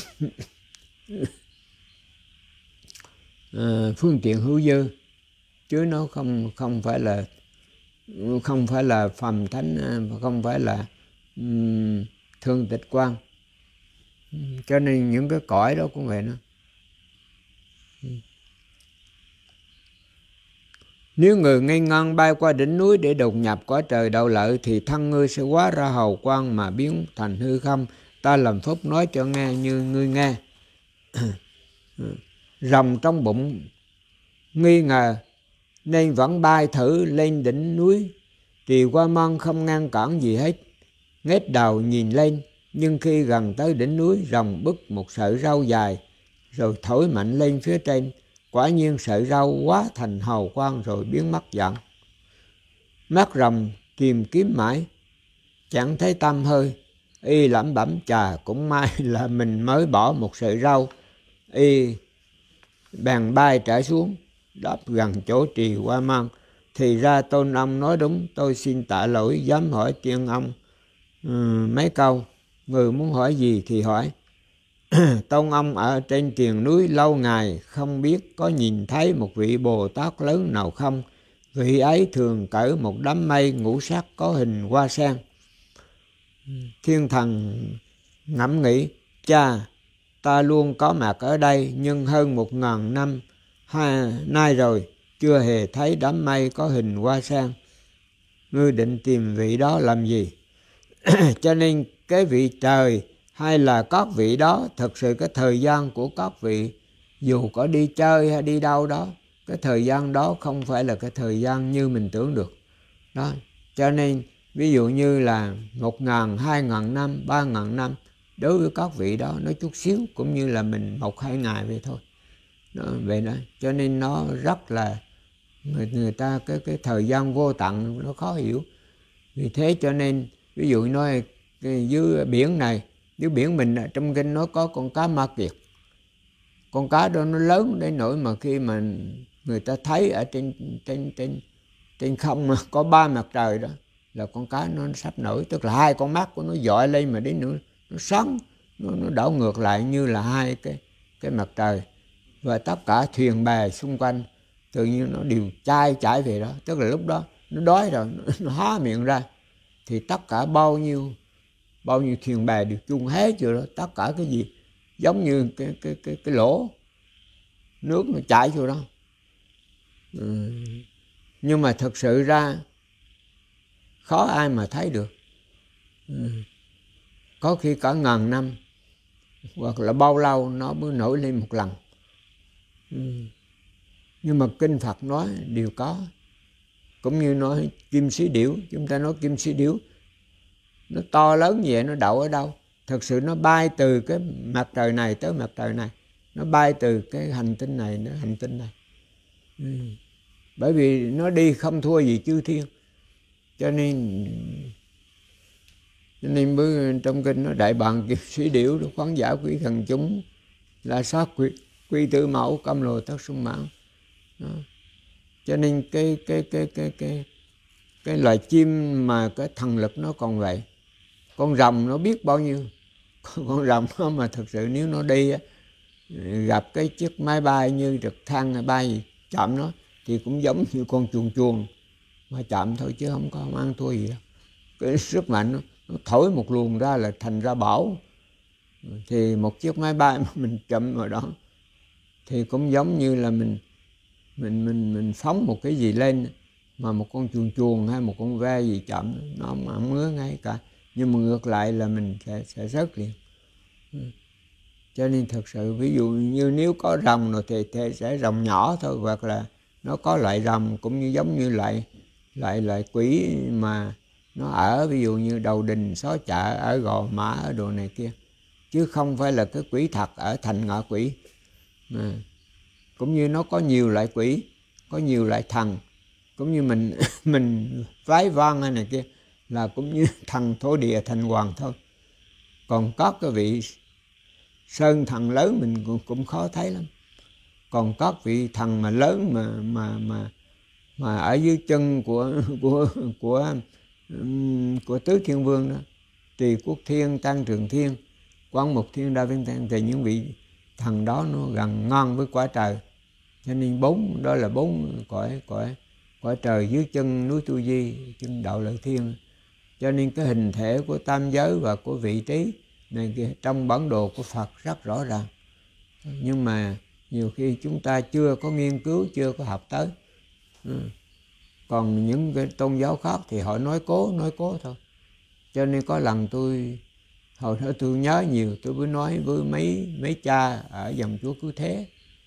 à, phương tiện hữu dư, chứ nó không không phải là không phải là phàm thánh, không phải là um, thương tịch quan. Cho nên những cái cõi đó cũng vậy đó. Nếu người ngây ngang bay qua đỉnh núi để đột nhập cõi trời đạo lợi thì thân ngươi sẽ hóa ra hầu quang mà biến thành hư không. Ta làm phúc nói cho nghe như ngươi nghe. Rồng trong bụng nghi ngờ nên vẫn bay thử lên đỉnh núi. Trì Hoa Mang không ngăn cản gì hết, nghếch đầu nhìn lên. Nhưng khi gần tới đỉnh núi, rồng bứt một sợi rau dài rồi thổi mạnh lên phía trên. Quả nhiên sợi rau hóa thành hào quang rồi biến mất dần. Mắt rồng tìm kiếm mãi chẳng thấy tăm hơi. Y lẩm bẩm chà, cũng may là mình mới bỏ một sợi rau. Y bèn bay trở xuống đáp gần chỗ Trì Hoa Mang. Thì ra Tôn ông nói đúng, tôi xin tạ lỗi dám hỏi tiên ông um, mấy câu. Người muốn hỏi gì thì hỏi. Tôn ông ở trên triền núi lâu ngày, không biết có nhìn thấy một vị Bồ Tát lớn nào không? Vị ấy thường cởi một đám mây ngũ sắc có hình hoa sen. Thiên thần ngẫm nghĩ, cha, ta luôn có mặt ở đây nhưng hơn một ngàn năm ha, nay rồi chưa hề thấy đám mây có hình hoa sen. Ngươi định tìm vị đó làm gì? Cho nên cái vị trời hay là các vị đó, thật sự cái thời gian của các vị dù có đi chơi hay đi đâu đó, cái thời gian đó không phải là cái thời gian như mình tưởng được đó. Cho nên ví dụ như là một ngàn, hai ngàn năm, ba ngàn năm, đối với các vị đó nó chút xíu, cũng như là mình một hai ngày vậy thôi đó, vậy đó. Cho nên nó rất là người, người ta cái cái thời gian vô tận nó khó hiểu. Vì thế cho nên ví dụ nói dưới biển này, dưới biển mình trong kinh nó có con cá ma kiệt. Con cá đó nó lớn đến nỗi mà khi mà người ta thấy ở trên trên trên trên không mà có ba mặt trời đó, là con cá nó, nó sắp nổi, tức là hai con mắt của nó dọi lên mà đến nữa nó sáng, nó, nó đảo ngược lại như là hai cái cái mặt trời, và tất cả thuyền bè xung quanh tự nhiên nó đều chai chảy về đó. Tức là lúc đó nó đói rồi, nó, nó há miệng ra thì tất cả bao nhiêu bao nhiêu thuyền bè đều chung hết rồi đó, tất cả cái gì giống như cái cái cái cái lỗ nước nó chảy vô đó. Ừ. Nhưng mà thực sự ra khó ai mà thấy được. Ừ. Có khi cả ngàn năm hoặc là bao lâu nó mới nổi lên một lần. Ừ. Nhưng mà kinh Phật nói đều có. Cũng như nói kim sĩ điểu, chúng ta nói kim sĩ điểu nó to lớn như vậy, nó đậu ở đâu? Thực sự nó bay từ cái mặt trời này tới mặt trời này, nó bay từ cái hành tinh này đến hành tinh này. Ừ. Bởi vì nó đi không thua gì chư thiên, cho nên cho nên mới trong kinh nó đại bằng kim sĩ điểu, khoáng giả quý thần chúng là sát quy, quy tư mẫu cam lồ tất sung mãn. Đó. Cho nên cái cái cái cái cái cái loài chim mà cái thần lực nó còn vậy. Con rồng nó biết bao nhiêu. Con rồng nó mà thực sự nếu nó đi á, gặp cái chiếc máy bay như trực thăng hay bay chạm nó thì cũng giống như con chuồn chuồn mà chạm thôi, chứ không có không ăn thua gì đâu. Cái sức mạnh nó, nó thổi một luồng ra là thành ra bão. Thì một chiếc máy bay mà mình chậm vào đó thì cũng giống như là mình mình mình mình phóng một cái gì lên mà một con chuồn chuồn hay một con ve gì chậm nó không, không ngứa ngay cả, nhưng mà ngược lại là mình sẽ sẽ rớt liền. Cho nên thực sự ví dụ như nếu có rồng rồi thì, thì sẽ rồng nhỏ thôi, hoặc là nó có loại rồng cũng như giống như loại loại loại quỷ mà nó ở ví dụ như đầu đình xó chợ, ở Gò Mã, ở đồ này kia, chứ không phải là cái quỷ thật ở thành ngạ quỷ. À. Cũng như nó có nhiều loại quỷ, có nhiều loại thần, cũng như mình mình vái vang hay này kia là cũng như thần thổ địa thành hoàng thôi. Còn có cái vị sơn thần lớn mình cũng, cũng khó thấy lắm. Còn có vị thần mà lớn mà mà mà mà ở dưới chân của của của của, của tứ thiên vương đó, Tỳ Quốc Thiên, Tăng Trường Thiên, Quán Mục Thiên, Đa Viên Thiên, thì những vị thần đó nó gần ngon với quả trời. Cho nên bốn đó là bốn cõi cõi cõi trời dưới chân núi Tu Di, chân Đạo Lợi Thiên. Cho nên cái hình thể của tam giới và của vị trí này kia trong bản đồ của Phật rất rõ ràng. Nhưng mà nhiều khi chúng ta chưa có nghiên cứu, chưa có học tới. Ừ. Còn những cái tôn giáo khác thì họ nói cố, nói cố thôi. Cho nên có lần tôi, hồi đó tôi nhớ nhiều, tôi mới nói với mấy mấy cha ở dòng Chúa Cứu Thế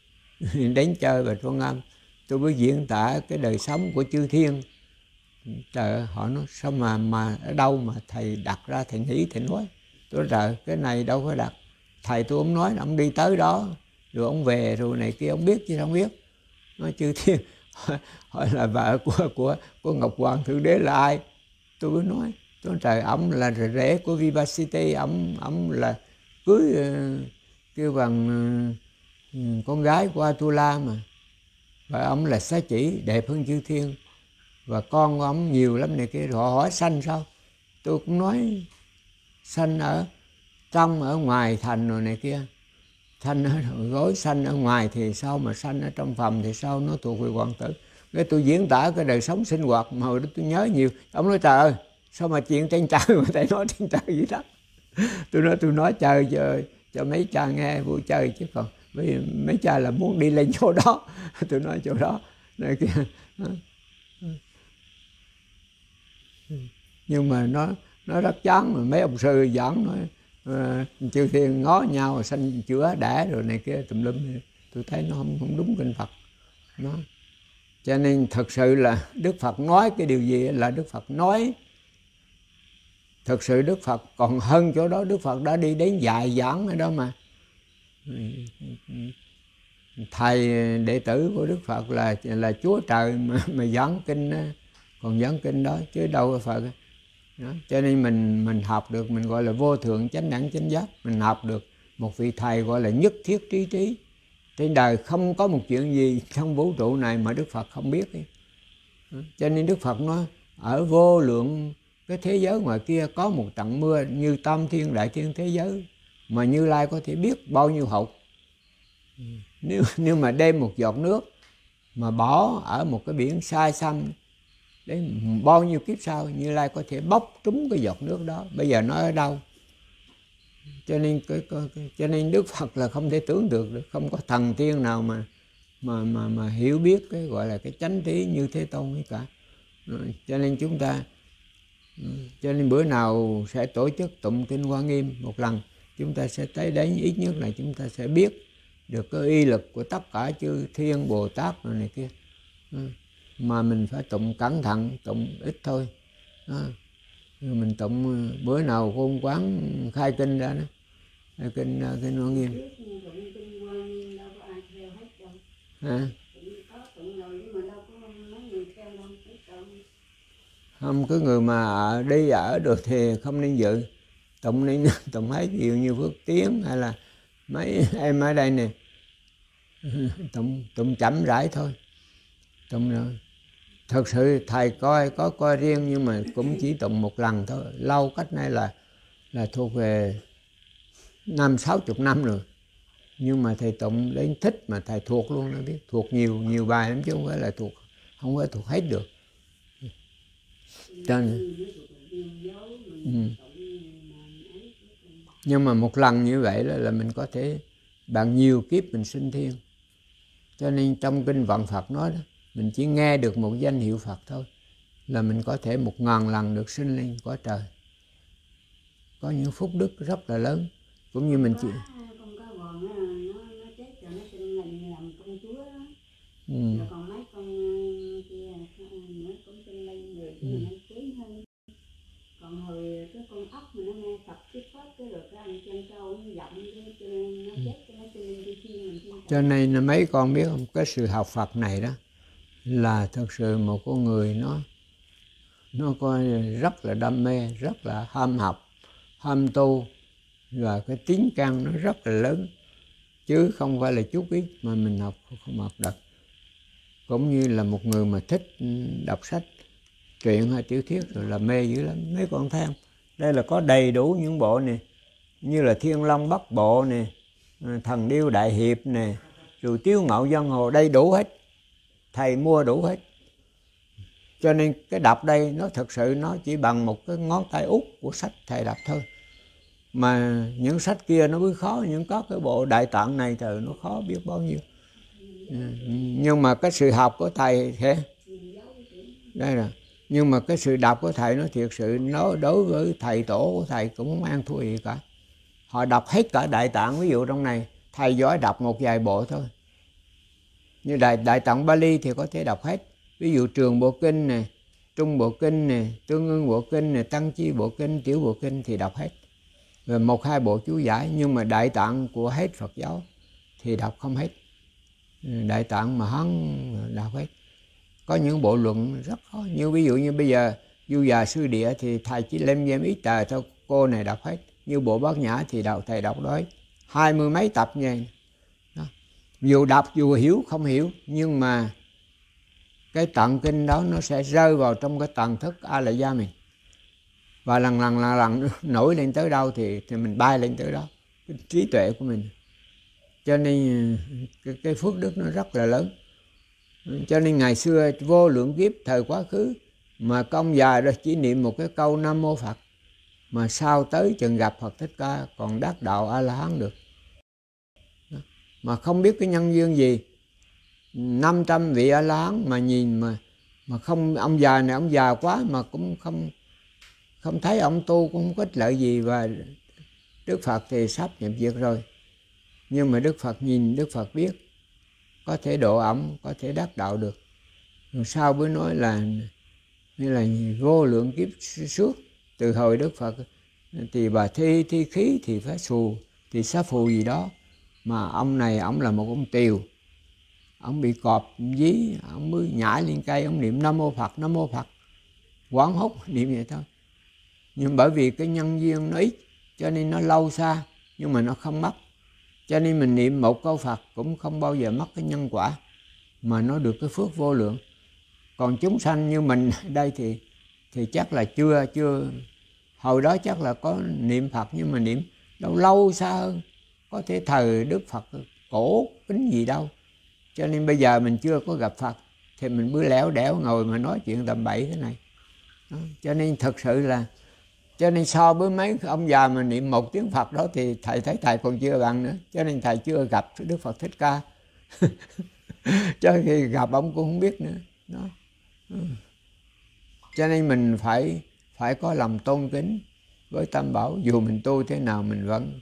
đến chơi và Trung Âm, tôi mới diễn tả cái đời sống của chư thiên. Trời ơi, họ nói sao mà mà ở đâu mà thầy đặt ra thầy nghĩ thầy nói. Tôi nói trời, cái này đâu có đặt. Thầy tôi ông nói là ông đi tới đó, rồi ông về rồi này kia, ông biết chứ không biết. Nói chư thiên, hỏi là vợ của của của Ngọc Hoàng Thượng Đế là ai? Tôi mới nói, tôi nói trời, ông là rể của Vivacity, ông ông là cưới uh, kêu bằng uh, con gái của Atula mà. Và ông là xá chỉ đẹp hơn chư thiên. Và con của ông nhiều lắm này kia. Rồi họ hỏi sanh sao? Tôi cũng nói sanh ở trong, ở ngoài thành rồi này kia. Sanh ở gối, sanh ở ngoài thì sao, mà sanh ở trong phòng thì sao, nó thuộc về hoàng tử. Cái tôi diễn tả cái đời sống sinh hoạt mà hồi đó tôi nhớ nhiều. Ông nói trời ơi, sao mà chuyện trên trời mà thầy nói trên trời gì đó. Tôi nói tôi nói trời cho, cho mấy cha nghe vui chơi, chứ còn mấy, mấy cha là muốn đi lên chỗ đó. Tôi nói chỗ đó này kia. Nhưng mà nó nó rất chán, mà mấy ông sư giảng nói uh, chư thiên ngó nhau sanh chữa đẻ rồi này kia tùm lum, tôi thấy nó không, không đúng kinh Phật. Nó cho nên thật sự là Đức Phật nói cái điều gì là Đức Phật nói. Thật sự Đức Phật còn hơn chỗ đó, Đức Phật đã đi đến dạy giảng ở đó mà. Thầy đệ tử của Đức Phật là là Chúa Trời mà, mà giảng kinh, còn giảng kinh đó chứ đâu có Phật. Đó. Cho nên mình mình học được, mình gọi là vô thượng chánh đẳng chánh giác. Mình học được một vị thầy gọi là nhất thiết trí trí. Trên đời không có một chuyện gì trong vũ trụ này mà Đức Phật không biết ấy. Đó. Cho nên Đức Phật nói ở vô lượng cái thế giới ngoài kia có một trận mưa như tam thiên đại thiên thế giới mà Như Lai có thể biết bao nhiêu hậu. Nếu, nếu mà đem một giọt nước mà bỏ ở một cái biển xa xăm đến bao nhiêu kiếp sau, Như Lai có thể bóc trúng cái giọt nước đó. Bây giờ nó ở đâu? Cho nên cái, cái, cho nên Đức Phật là không thể tưởng được được, không có thần tiên nào mà mà mà mà hiểu biết cái gọi là cái chánh trí như Thế Tôn ấy cả. Cho nên chúng ta cho nên bữa nào sẽ tổ chức tụng kinh Hoa Nghiêm một lần, chúng ta sẽ tới đến ít nhất là chúng ta sẽ biết được cái uy lực của tất cả chư thiên Bồ Tát rồi này kia. Mà mình phải tụng cẩn thận, tụng ít thôi. Đó. Mình tụng bữa nào Khôn Quán khai kinh ra đó, khai kinh kinh Hoa Nghiêm. À. Không, cái người mà đi ở được thì không nên dự. Tụng nên tụng hết nhiều như Phước Tiến hay là mấy em ở đây nè. Tụng tụng chậm rãi thôi. Tụng rồi. Thật sự thầy coi có coi riêng nhưng mà cũng chỉ tụng một lần thôi. Lâu cách này là là thuộc về năm sáu chục năm rồi. Nhưng mà thầy tụng đến thích mà thầy thuộc luôn, nó biết thuộc nhiều nhiều bài lắm chứ không phải là thuộc, không phải thuộc hết được. Cho nên, ừ. Nhưng mà một lần như vậy đó là mình có thể bằng nhiều kiếp mình sinh thiên. Cho nên trong kinh Vạn Phật nói đó, mình chỉ nghe được một danh hiệu Phật thôi là mình có thể một ngàn lần được sinh lên cõi trời. Có những phúc đức rất là lớn. Cũng như mình chỉ ừ. Còn mấy con kia nó cũng sinh lên người kia nó kém hơn. Còn hồi cái con ốc mà nó nghe tập cái pháp cái rồi cái ăn chân trâu nó giọng cho nên nó chết cho nó sinh lên đi thiên mình thiên. Cho nên là mấy con biết không, cái sự học Phật này đó là thật sự một con người nó nó coi rất là đam mê, rất là ham học, ham tu, và cái tính căn nó rất là lớn chứ không phải là chút ít mà mình học không học được. Cũng như là một người mà thích đọc sách truyện hay tiểu thuyết rồi là mê dữ lắm. Mấy con thấy không? Đây là có đầy đủ những bộ này, như là Thiên Long Bắc Bộ nè, Thần Điêu Đại Hiệp nè, rồi Tiếu Ngạo Giang Hồ, đây đủ hết. Thầy mua đủ hết. Cho nên cái đọc đây nó thật sự nó chỉ bằng một cái ngón tay út của sách thầy đọc thôi. Mà những sách kia nó mới khó, những có cái bộ Đại Tạng này trời nó khó biết bao nhiêu. Nhưng mà cái sự học của thầy thế đây là, nhưng mà cái sự đọc của thầy nó thiệt sự nó đối với thầy tổ của thầy cũng không ăn thua gì cả. Họ đọc hết cả Đại Tạng, ví dụ trong này thầy giỏi đọc một vài bộ thôi. Như Đại, Đại Tạng Bali thì có thể đọc hết. Ví dụ Trường Bộ Kinh nè, Trung Bộ Kinh nè, Tương Ưng Bộ Kinh nè, Tăng Chi Bộ Kinh, Tiểu Bộ Kinh thì đọc hết. Rồi một hai bộ chú giải, nhưng mà Đại Tạng của hết Phật giáo thì đọc không hết. Đại Tạng mà hắn đọc hết. Có những bộ luận rất khó, như ví dụ như bây giờ Du Già Sư Địa thì thầy chỉ lem nhem ít tờ thôi, cô này đọc hết. Như bộ Bát Nhã thì đọc thầy đọc đó hai mươi mấy tập như đó. Dù đọc dù hiểu không hiểu, nhưng mà cái tạng kinh đó nó sẽ rơi vào trong cái tạng thức A La Gia mình, và lần lần lần lần nổi lên tới đâu thì thì mình bay lên tới đó, cái trí tuệ của mình. Cho nên cái, cái phước đức nó rất là lớn. Cho nên ngày xưa vô lượng kiếp thời quá khứ mà công già đó chỉ niệm một cái câu Nam Mô Phật, mà sau tới chừng gặp Phật Thích Ca còn đắc đạo A La Hán được. Mà không biết cái nhân duyên gì, năm trăm vị A La Hán mà nhìn mà mà không, ông già này ông già quá mà cũng không không thấy ông tu cũng không có ích lợi gì, và Đức Phật thì sắp nhập diệt rồi. Nhưng mà Đức Phật nhìn, Đức Phật biết có thể độ ổng, có thể đắc đạo được. Rồi sau mới nói là như là vô lượng kiếp suốt từ hồi Đức Phật thì bà thi thi khí thì phải xù thì xá phù gì đó, mà ông này ông là một ông tiều, ông bị cọp dí, ông mới nhảy lên cây, ông niệm Nam Mô Phật, Nam Mô Phật, quán hốt niệm vậy thôi. Nhưng bởi vì cái nhân duyên nó ít cho nên nó lâu xa, nhưng mà nó không mất. Cho nên mình niệm một câu Phật cũng không bao giờ mất cái nhân quả, mà nó được cái phước vô lượng. Còn chúng sanh như mình đây thì thì chắc là chưa chưa hồi đó chắc là có niệm Phật, nhưng mà niệm lâu lâu xa hơn, có thể thời Đức Phật cổ kính gì đâu. Cho nên bây giờ mình chưa có gặp Phật thì mình cứ lẻo đẻo ngồi mà nói chuyện tầm bậy thế này đó. Cho nên thật sự là cho nên so với mấy ông già mà niệm một tiếng Phật đó thì thầy thấy thầy còn chưa bằng nữa. Cho nên thầy chưa gặp Đức Phật Thích Ca. Cho khi gặp ông cũng không biết nữa đó. Cho nên mình phải phải có lòng tôn kính với Tam Bảo, dù mình tu thế nào mình vẫn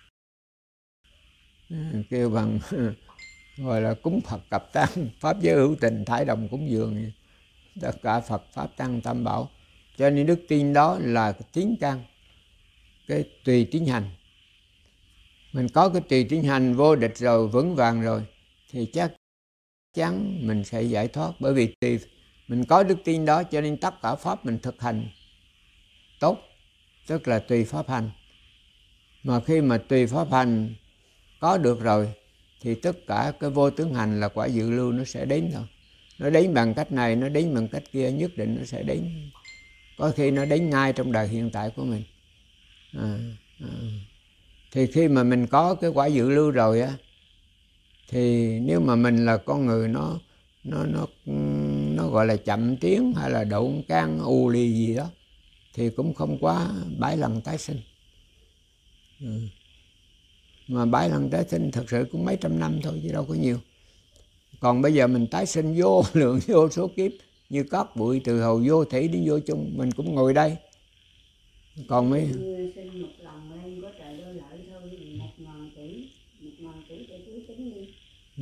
kêu bằng gọi là cúng Phật cập tăng, pháp giới hữu tình thải đồng cúng dường, tất cả Phật pháp tăng Tam Bảo. Cho nên đức tin đó là cái tín căn, cái tùy tín hành. Mình có cái tùy tín hành vô địch rồi, vững vàng rồi thì chắc chắn mình sẽ giải thoát. Bởi vì tùy mình có đức tin đó cho nên tất cả pháp mình thực hành tốt, tức là tùy pháp hành. Mà khi mà tùy pháp hành có được rồi thì tất cả cái vô tướng hành là quả dự lưu nó sẽ đến thôi. Nó đến bằng cách này, nó đến bằng cách kia, nhất định nó sẽ đến. Có khi nó đến ngay trong đời hiện tại của mình. À, à. Thì khi mà mình có cái quả dự lưu rồi á, thì nếu mà mình là con người nó nó nó nó gọi là chậm tiến hay là độn can u lì gì đó thì cũng không quá bảy lần tái sinh. Ừ. Mà bảy lần tái sinh thật sự cũng mấy trăm năm thôi chứ đâu có nhiều. Còn bây giờ mình tái sinh vô lượng vô số kiếp như cát bụi từ hầu vô thủy đến vô chung, mình cũng ngồi đây. Còn mấy sinh một lần lên có trời đôi lợi thôi, một ngàn tỷ, một ngàn tỷ để cứ tính đi. Ừ.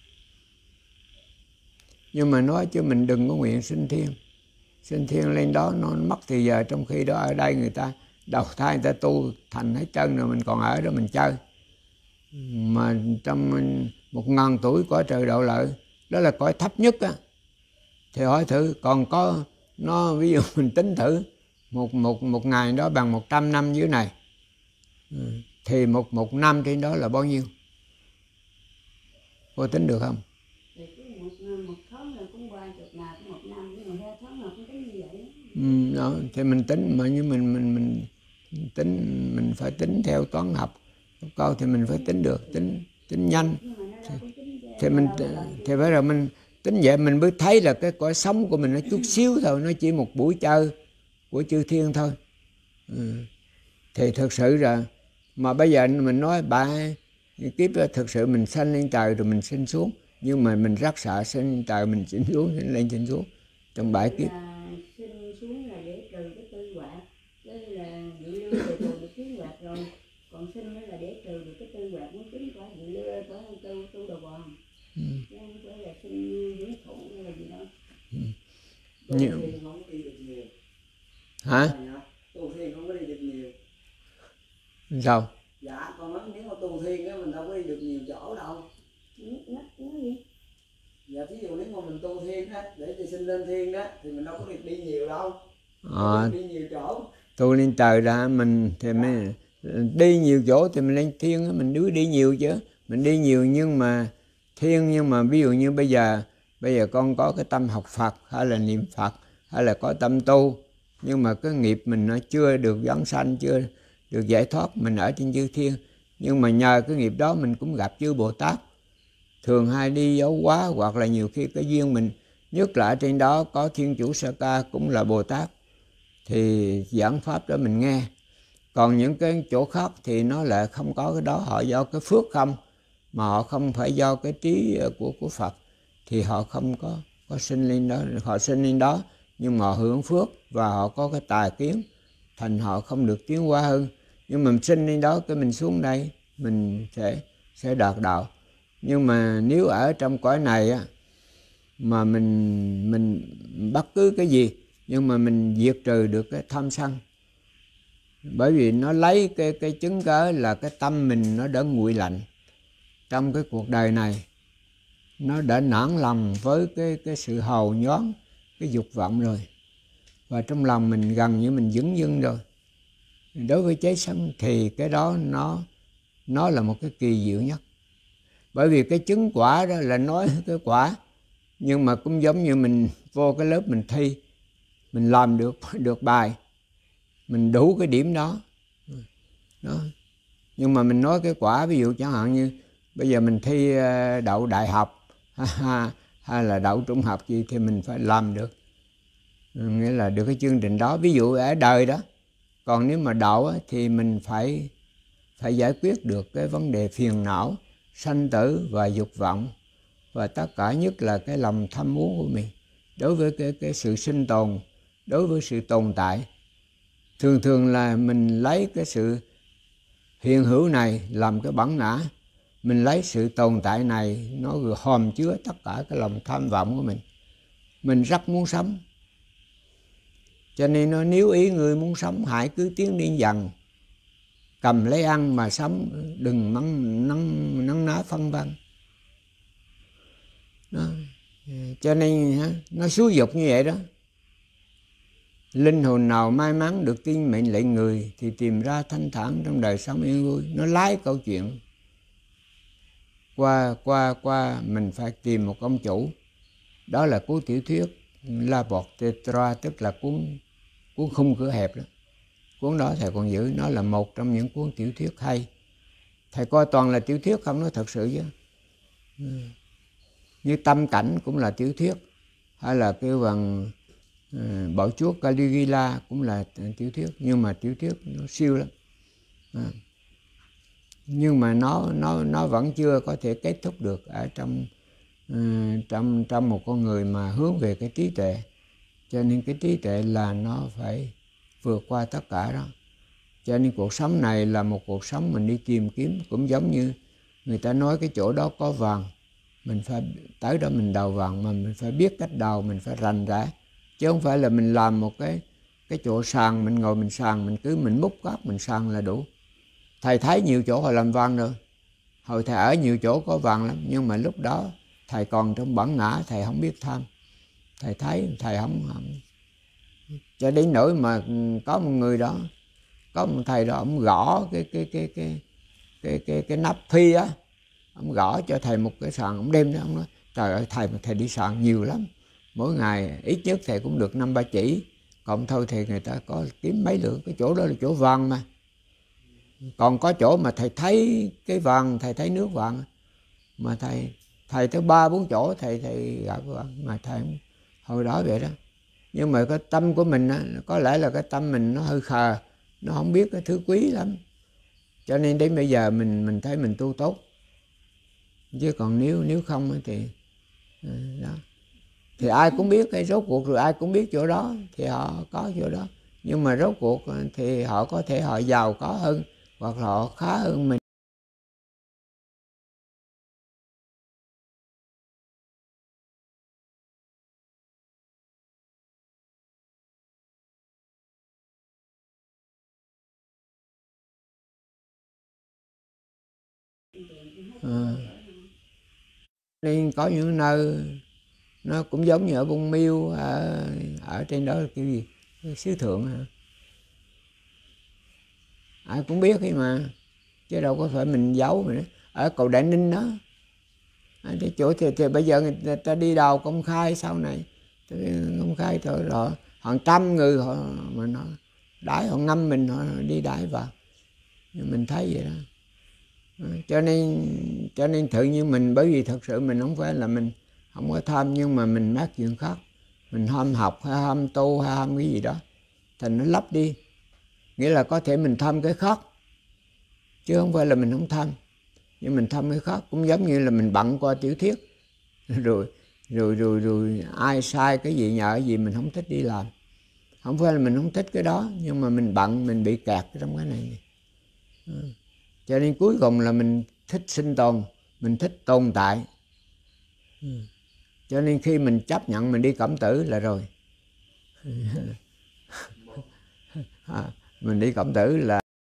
Nhưng mà nói chứ mình đừng có nguyện sinh thiên. Sinh thiên lên đó nó mất thì giờ, trong khi đó ở đây người ta đầu thai người ta tu thành hết trơn rồi, mình còn ở đó mình chơi. Mà trong một ngàn tuổi cõi trời độ lợi, đó là cõi thấp nhất á. Thì hỏi thử, còn có nó ví dụ mình tính thử một một một ngày đó bằng một trăm năm dưới này, thì một một năm trên đó là bao nhiêu? Cô tính được không? Thì cứ một, một tháng là cũng qua chục ngày, cũng một năm, nhưng mà hai tháng là cũng tính như vậy. Ừ, đó, thì mình tính mà như mình mình mình tính mình phải tính theo toán học câu thì mình phải tính được, tính tính nhanh thì, thì mình thì phải rồi mình tính vậy mình mới thấy là cái cõi sống của mình nó chút xíu thôi, nó chỉ một buổi chơi của chư thiên thôi. Ừ. Thì thực sự là mà bây giờ mình nói ba kiếp đó, thực sự mình sanh lên trời rồi mình sinh xuống, nhưng mà mình rất sợ sinh lên trời mình sinh xuống, sinh lên sinh xuống trong bảy kiếp. Sinh xuống là để trừ cái tư hoại, đây là dự lưu để trừ được kiến hoạch rồi, còn sinh đó là để trừ được cái tư hoạch muốn chính có dự lưu có tu tu đầu bòn. Ừ. Chứ không phải là sinh dưỡng thụ hay là gì đâu. Ừ. Tu thiên không đi được nhiều. Hả? Tu thiên không có đi được nhiều. Sao? Dạ, con nói nếu mà tu thiên á mình đâu có đi được nhiều chỗ đâu. Nó nói gì? Dạ, thí dụ nếu mà mình tu thiên á, để thì sinh lên thiên đó thì mình đâu có được đi nhiều đâu. À, đi nhiều chỗ. Tu lên trời ra mình thì mới đi nhiều chỗ thì mình lên thiên, mình đứa đi nhiều chứ. Mình đi nhiều nhưng mà thiên, nhưng mà ví dụ như bây giờ bây giờ con có cái tâm học Phật hay là niệm Phật hay là có tâm tu, nhưng mà cái nghiệp mình nó chưa được vãng sanh, chưa được giải thoát, mình ở trên chư thiên. Nhưng mà nhờ cái nghiệp đó mình cũng gặp chư Bồ Tát, thường hay đi dấu quá, hoặc là nhiều khi cái duyên mình, nhất là ở trên đó có Thiên Chủ Sa Ca cũng là Bồ Tát, thì giảng pháp đó mình nghe. Còn những cái chỗ khác thì nó lại không có cái đó, họ do cái phước không, mà họ không phải do cái trí của của Phật, thì họ không có có sinh lên đó. Họ sinh lên đó nhưng mà họ hưởng phước và họ có cái tài kiến, thành họ không được tiến hóa hơn. Nhưng mà mình sinh lên đó cái mình xuống đây mình sẽ sẽ đạt đạo. Nhưng mà nếu ở trong cõi này á, mà mình mình bất cứ cái gì nhưng mà mình diệt trừ được cái tham sân, bởi vì nó lấy cái cái chứng cớ là cái tâm mình nó đã nguội lạnh trong cái cuộc đời này, nó đã nản lòng với cái cái sự hào nhoáng, cái dục vọng rồi, và trong lòng mình gần như mình dửng dưng rồi. Đối với cháy sân thì cái đó nó nó là một cái kỳ diệu nhất, bởi vì cái chứng quả đó là nói cái quả, nhưng mà cũng giống như mình vô cái lớp mình thi mình làm được được bài, mình đủ cái điểm đó. Đó. Nhưng mà mình nói cái quả, ví dụ chẳng hạn như bây giờ mình thi đậu đại học hay là đậu trung học gì thì mình phải làm được, nghĩa là được cái chương trình đó, ví dụ ở đời đó. Còn nếu mà đậu thì mình phải phải giải quyết được cái vấn đề phiền não, sanh tử và dục vọng, và tất cả nhất là cái lòng tham muốn của mình đối với cái, cái sự sinh tồn, đối với sự tồn tại. Thường thường là mình lấy cái sự hiện hữu này làm cái bản ngã, mình lấy sự tồn tại này nó hòm chứa tất cả cái lòng tham vọng của mình. Mình rất muốn sống, cho nên nó nếu ý người muốn sống, hãy cứ tiến đi dần, cầm lấy ăn mà sống, đừng nắng nắng nắng ná phân vân. Đó. Cho nên nó xúi dục như vậy đó. Linh hồn nào may mắn được tin mệnh lệnh người thì tìm ra thanh thản trong đời sống yên vui. Nó lái câu chuyện qua qua qua mình phải tìm một ông chủ. Đó là cuốn tiểu thuyết La Porte Tetra, tức là cuốn cuốn khung cửa hẹp đó. Cuốn đó thầy còn giữ, nó là một trong những cuốn tiểu thuyết hay. Thầy coi toàn là tiểu thuyết không, nó thật sự chứ. Như Tâm Cảnh cũng là tiểu thuyết, hay là kêu bằng uh, Bảo Chúa Caligula cũng là tiểu thuyết, nhưng mà tiểu thuyết nó siêu lắm. À. Nhưng mà nó nó nó vẫn chưa có thể kết thúc được ở trong uh, trong trong một con người mà hướng về cái trí tuệ. Cho nên cái trí tuệ là nó phải vượt qua tất cả đó. Cho nên cuộc sống này là một cuộc sống mình đi tìm kiếm, cũng giống như người ta nói cái chỗ đó có vàng, mình phải tới đó mình đào vàng, mà mình phải biết cách đào, mình phải rành rẽ, chứ không phải là mình làm một cái cái chỗ sàn, mình ngồi mình sàn, mình cứ mình múc cát mình sàn là đủ. Thầy thấy nhiều chỗ họ làm vàng rồi, hồi thầy ở nhiều chỗ có vàng lắm, nhưng mà lúc đó thầy còn trong bản ngã, thầy không biết tham, thầy thấy thầy không, không. Cho đến nỗi mà có một người đó, có một thầy đó, ông gõ cái cái cái cái cái cái cái nắp phi á, ông gõ cho thầy một cái sàn, ông đem đó, ông nói trời ơi thầy mà thầy đi sàn nhiều lắm, mỗi ngày ít nhất thầy cũng được năm ba chỉ, còn thôi thì người ta có kiếm mấy lượng, cái chỗ đó là chỗ vàng mà. Còn có chỗ mà thầy thấy cái vàng, thầy thấy nước vàng, mà thầy thầy tới ba bốn chỗ thầy thầy gặp vàng, mà thầy hồi đó vậy đó. Nhưng mà cái tâm của mình á, có lẽ là cái tâm mình nó hơi khờ, nó không biết cái thứ quý lắm, cho nên đến bây giờ mình mình thấy mình tu tốt. Chứ còn nếu nếu không thì đó, thì ai cũng biết cái rốt cuộc, rồi ai cũng biết chỗ đó thì họ có chỗ đó, nhưng mà rốt cuộc thì họ có thể họ giàu có hơn hoặc là họ khá hơn mình. À. Nên có những nơi nó cũng giống như ở Bung Miêu, ở, ở trên đó là kiểu gì, xứ Thượng hả? Ai cũng biết ấy mà, chứ đâu có phải mình giấu mình. Ở cầu Đại Ninh đó, cái chỗ thì, thì bây giờ người ta đi đào công khai sau này, công khai thôi rồi hàng trăm người họ mà nó đãi họ ngâm mình, họ đi đãi vào, mình thấy vậy đó. Cho nên cho nên tự nhiên mình, bởi vì thật sự mình không phải là mình không có tham, nhưng mà mình mắc chuyện khác, mình ham học hay ham tu hay ham cái gì đó, thành nó lấp đi, nghĩa là có thể mình tham cái khác chứ không phải là mình không tham, nhưng mình tham cái khác. Cũng giống như là mình bận qua tiểu thuyết rồi rồi rồi rồi ai sai cái gì nhờ cái gì mình không thích đi làm, không phải là mình không thích cái đó, nhưng mà mình bận, mình bị kẹt trong cái này, này. Cho nên cuối cùng là mình thích sinh tồn, mình thích tồn tại. Cho nên khi mình chấp nhận mình đi Cẩm Tử là rồi. À, mình đi Cẩm Tử là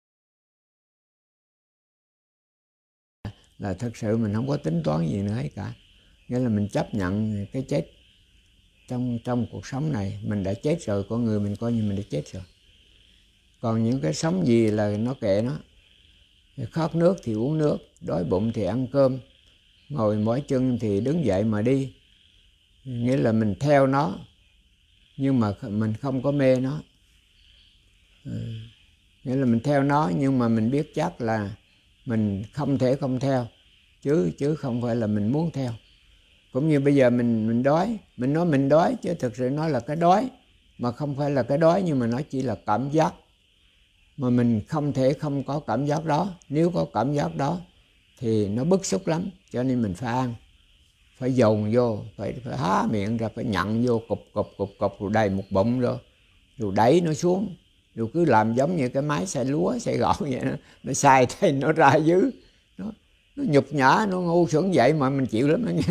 là thật sự mình không có tính toán gì nữa hết cả. Nghĩa là mình chấp nhận cái chết trong trong cuộc sống này. Mình đã chết rồi, con người mình coi như mình đã chết rồi. Còn những cái sống gì là nó kệ nó. Khát nước thì uống nước, đói bụng thì ăn cơm, ngồi mỏi chân thì đứng dậy mà đi. Nghĩa là mình theo nó, nhưng mà mình không có mê nó. Ừ. Nghĩa là mình theo nó nhưng mà mình biết chắc là mình không thể không theo, chứ chứ không phải là mình muốn theo. Cũng như bây giờ mình mình đói, mình nói mình đói chứ thực sự nó là cái đói, mà không phải là cái đói, nhưng mà nó chỉ là cảm giác. Mà mình không thể không có cảm giác đó. Nếu có cảm giác đó thì nó bức xúc lắm, cho nên mình phải ăn, phải dồn vô, phải, phải há miệng ra, phải nhận vô cục cục cục cục rồi đầy một bụng rồi, rồi đẩy nó xuống, rồi cứ làm giống như cái máy xay lúa xay gạo vậy đó, nó xay tay nó ra dưới, nó, nó nhục nhã, nó ngu xuẩn vậy mà mình chịu lắm đó nha.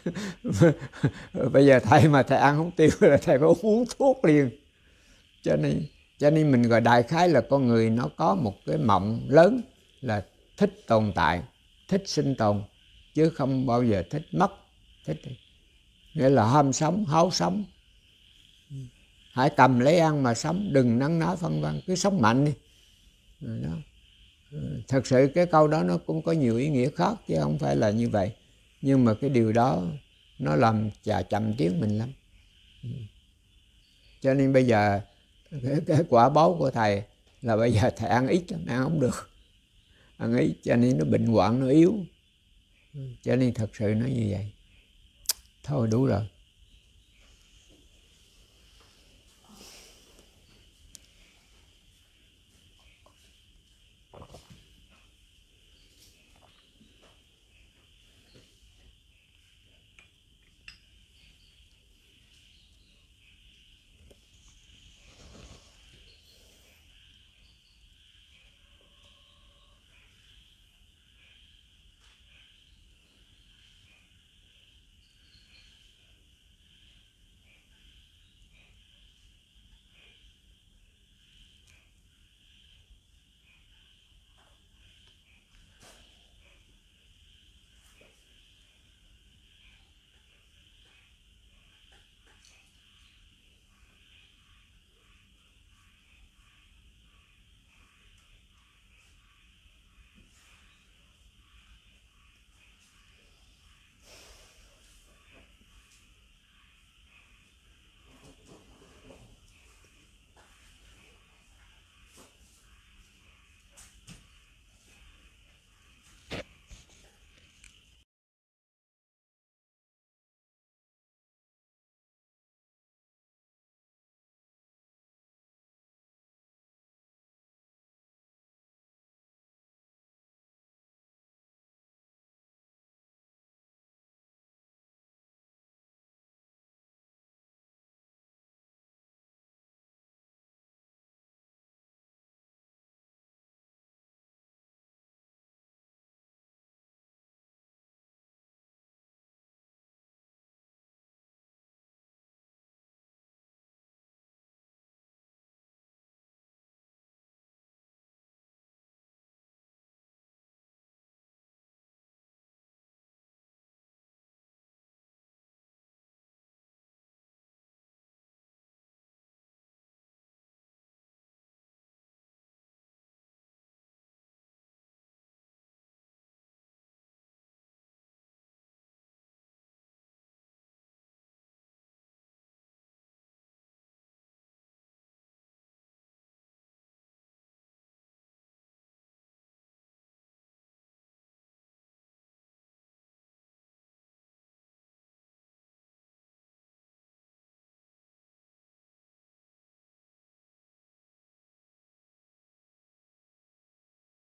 Bây giờ thầy mà thầy ăn không tiêu là thầy phải uống thuốc liền. Cho nên cho nên mình gọi đại khái là con người nó có một cái mộng lớn là thích tồn tại, thích sinh tồn, chứ không bao giờ thích mất. Thích nghĩa là ham sống, háo sống. Hãy cầm lấy ăn mà sống, đừng nắn ná phân vân, cứ sống mạnh đi. Đó. Thật sự cái câu đó nó cũng có nhiều ý nghĩa khác chứ không phải là như vậy. Nhưng mà cái điều đó nó làm chà chậm tiếng mình lắm. Cho nên bây giờ cái, cái quả báo của thầy là bây giờ thầy ăn ít lắm, ăn không được. Ăn ít cho nên nó bệnh hoạn, nó yếu. Cho nên thật sự nó như vậy. Thôi đủ rồi.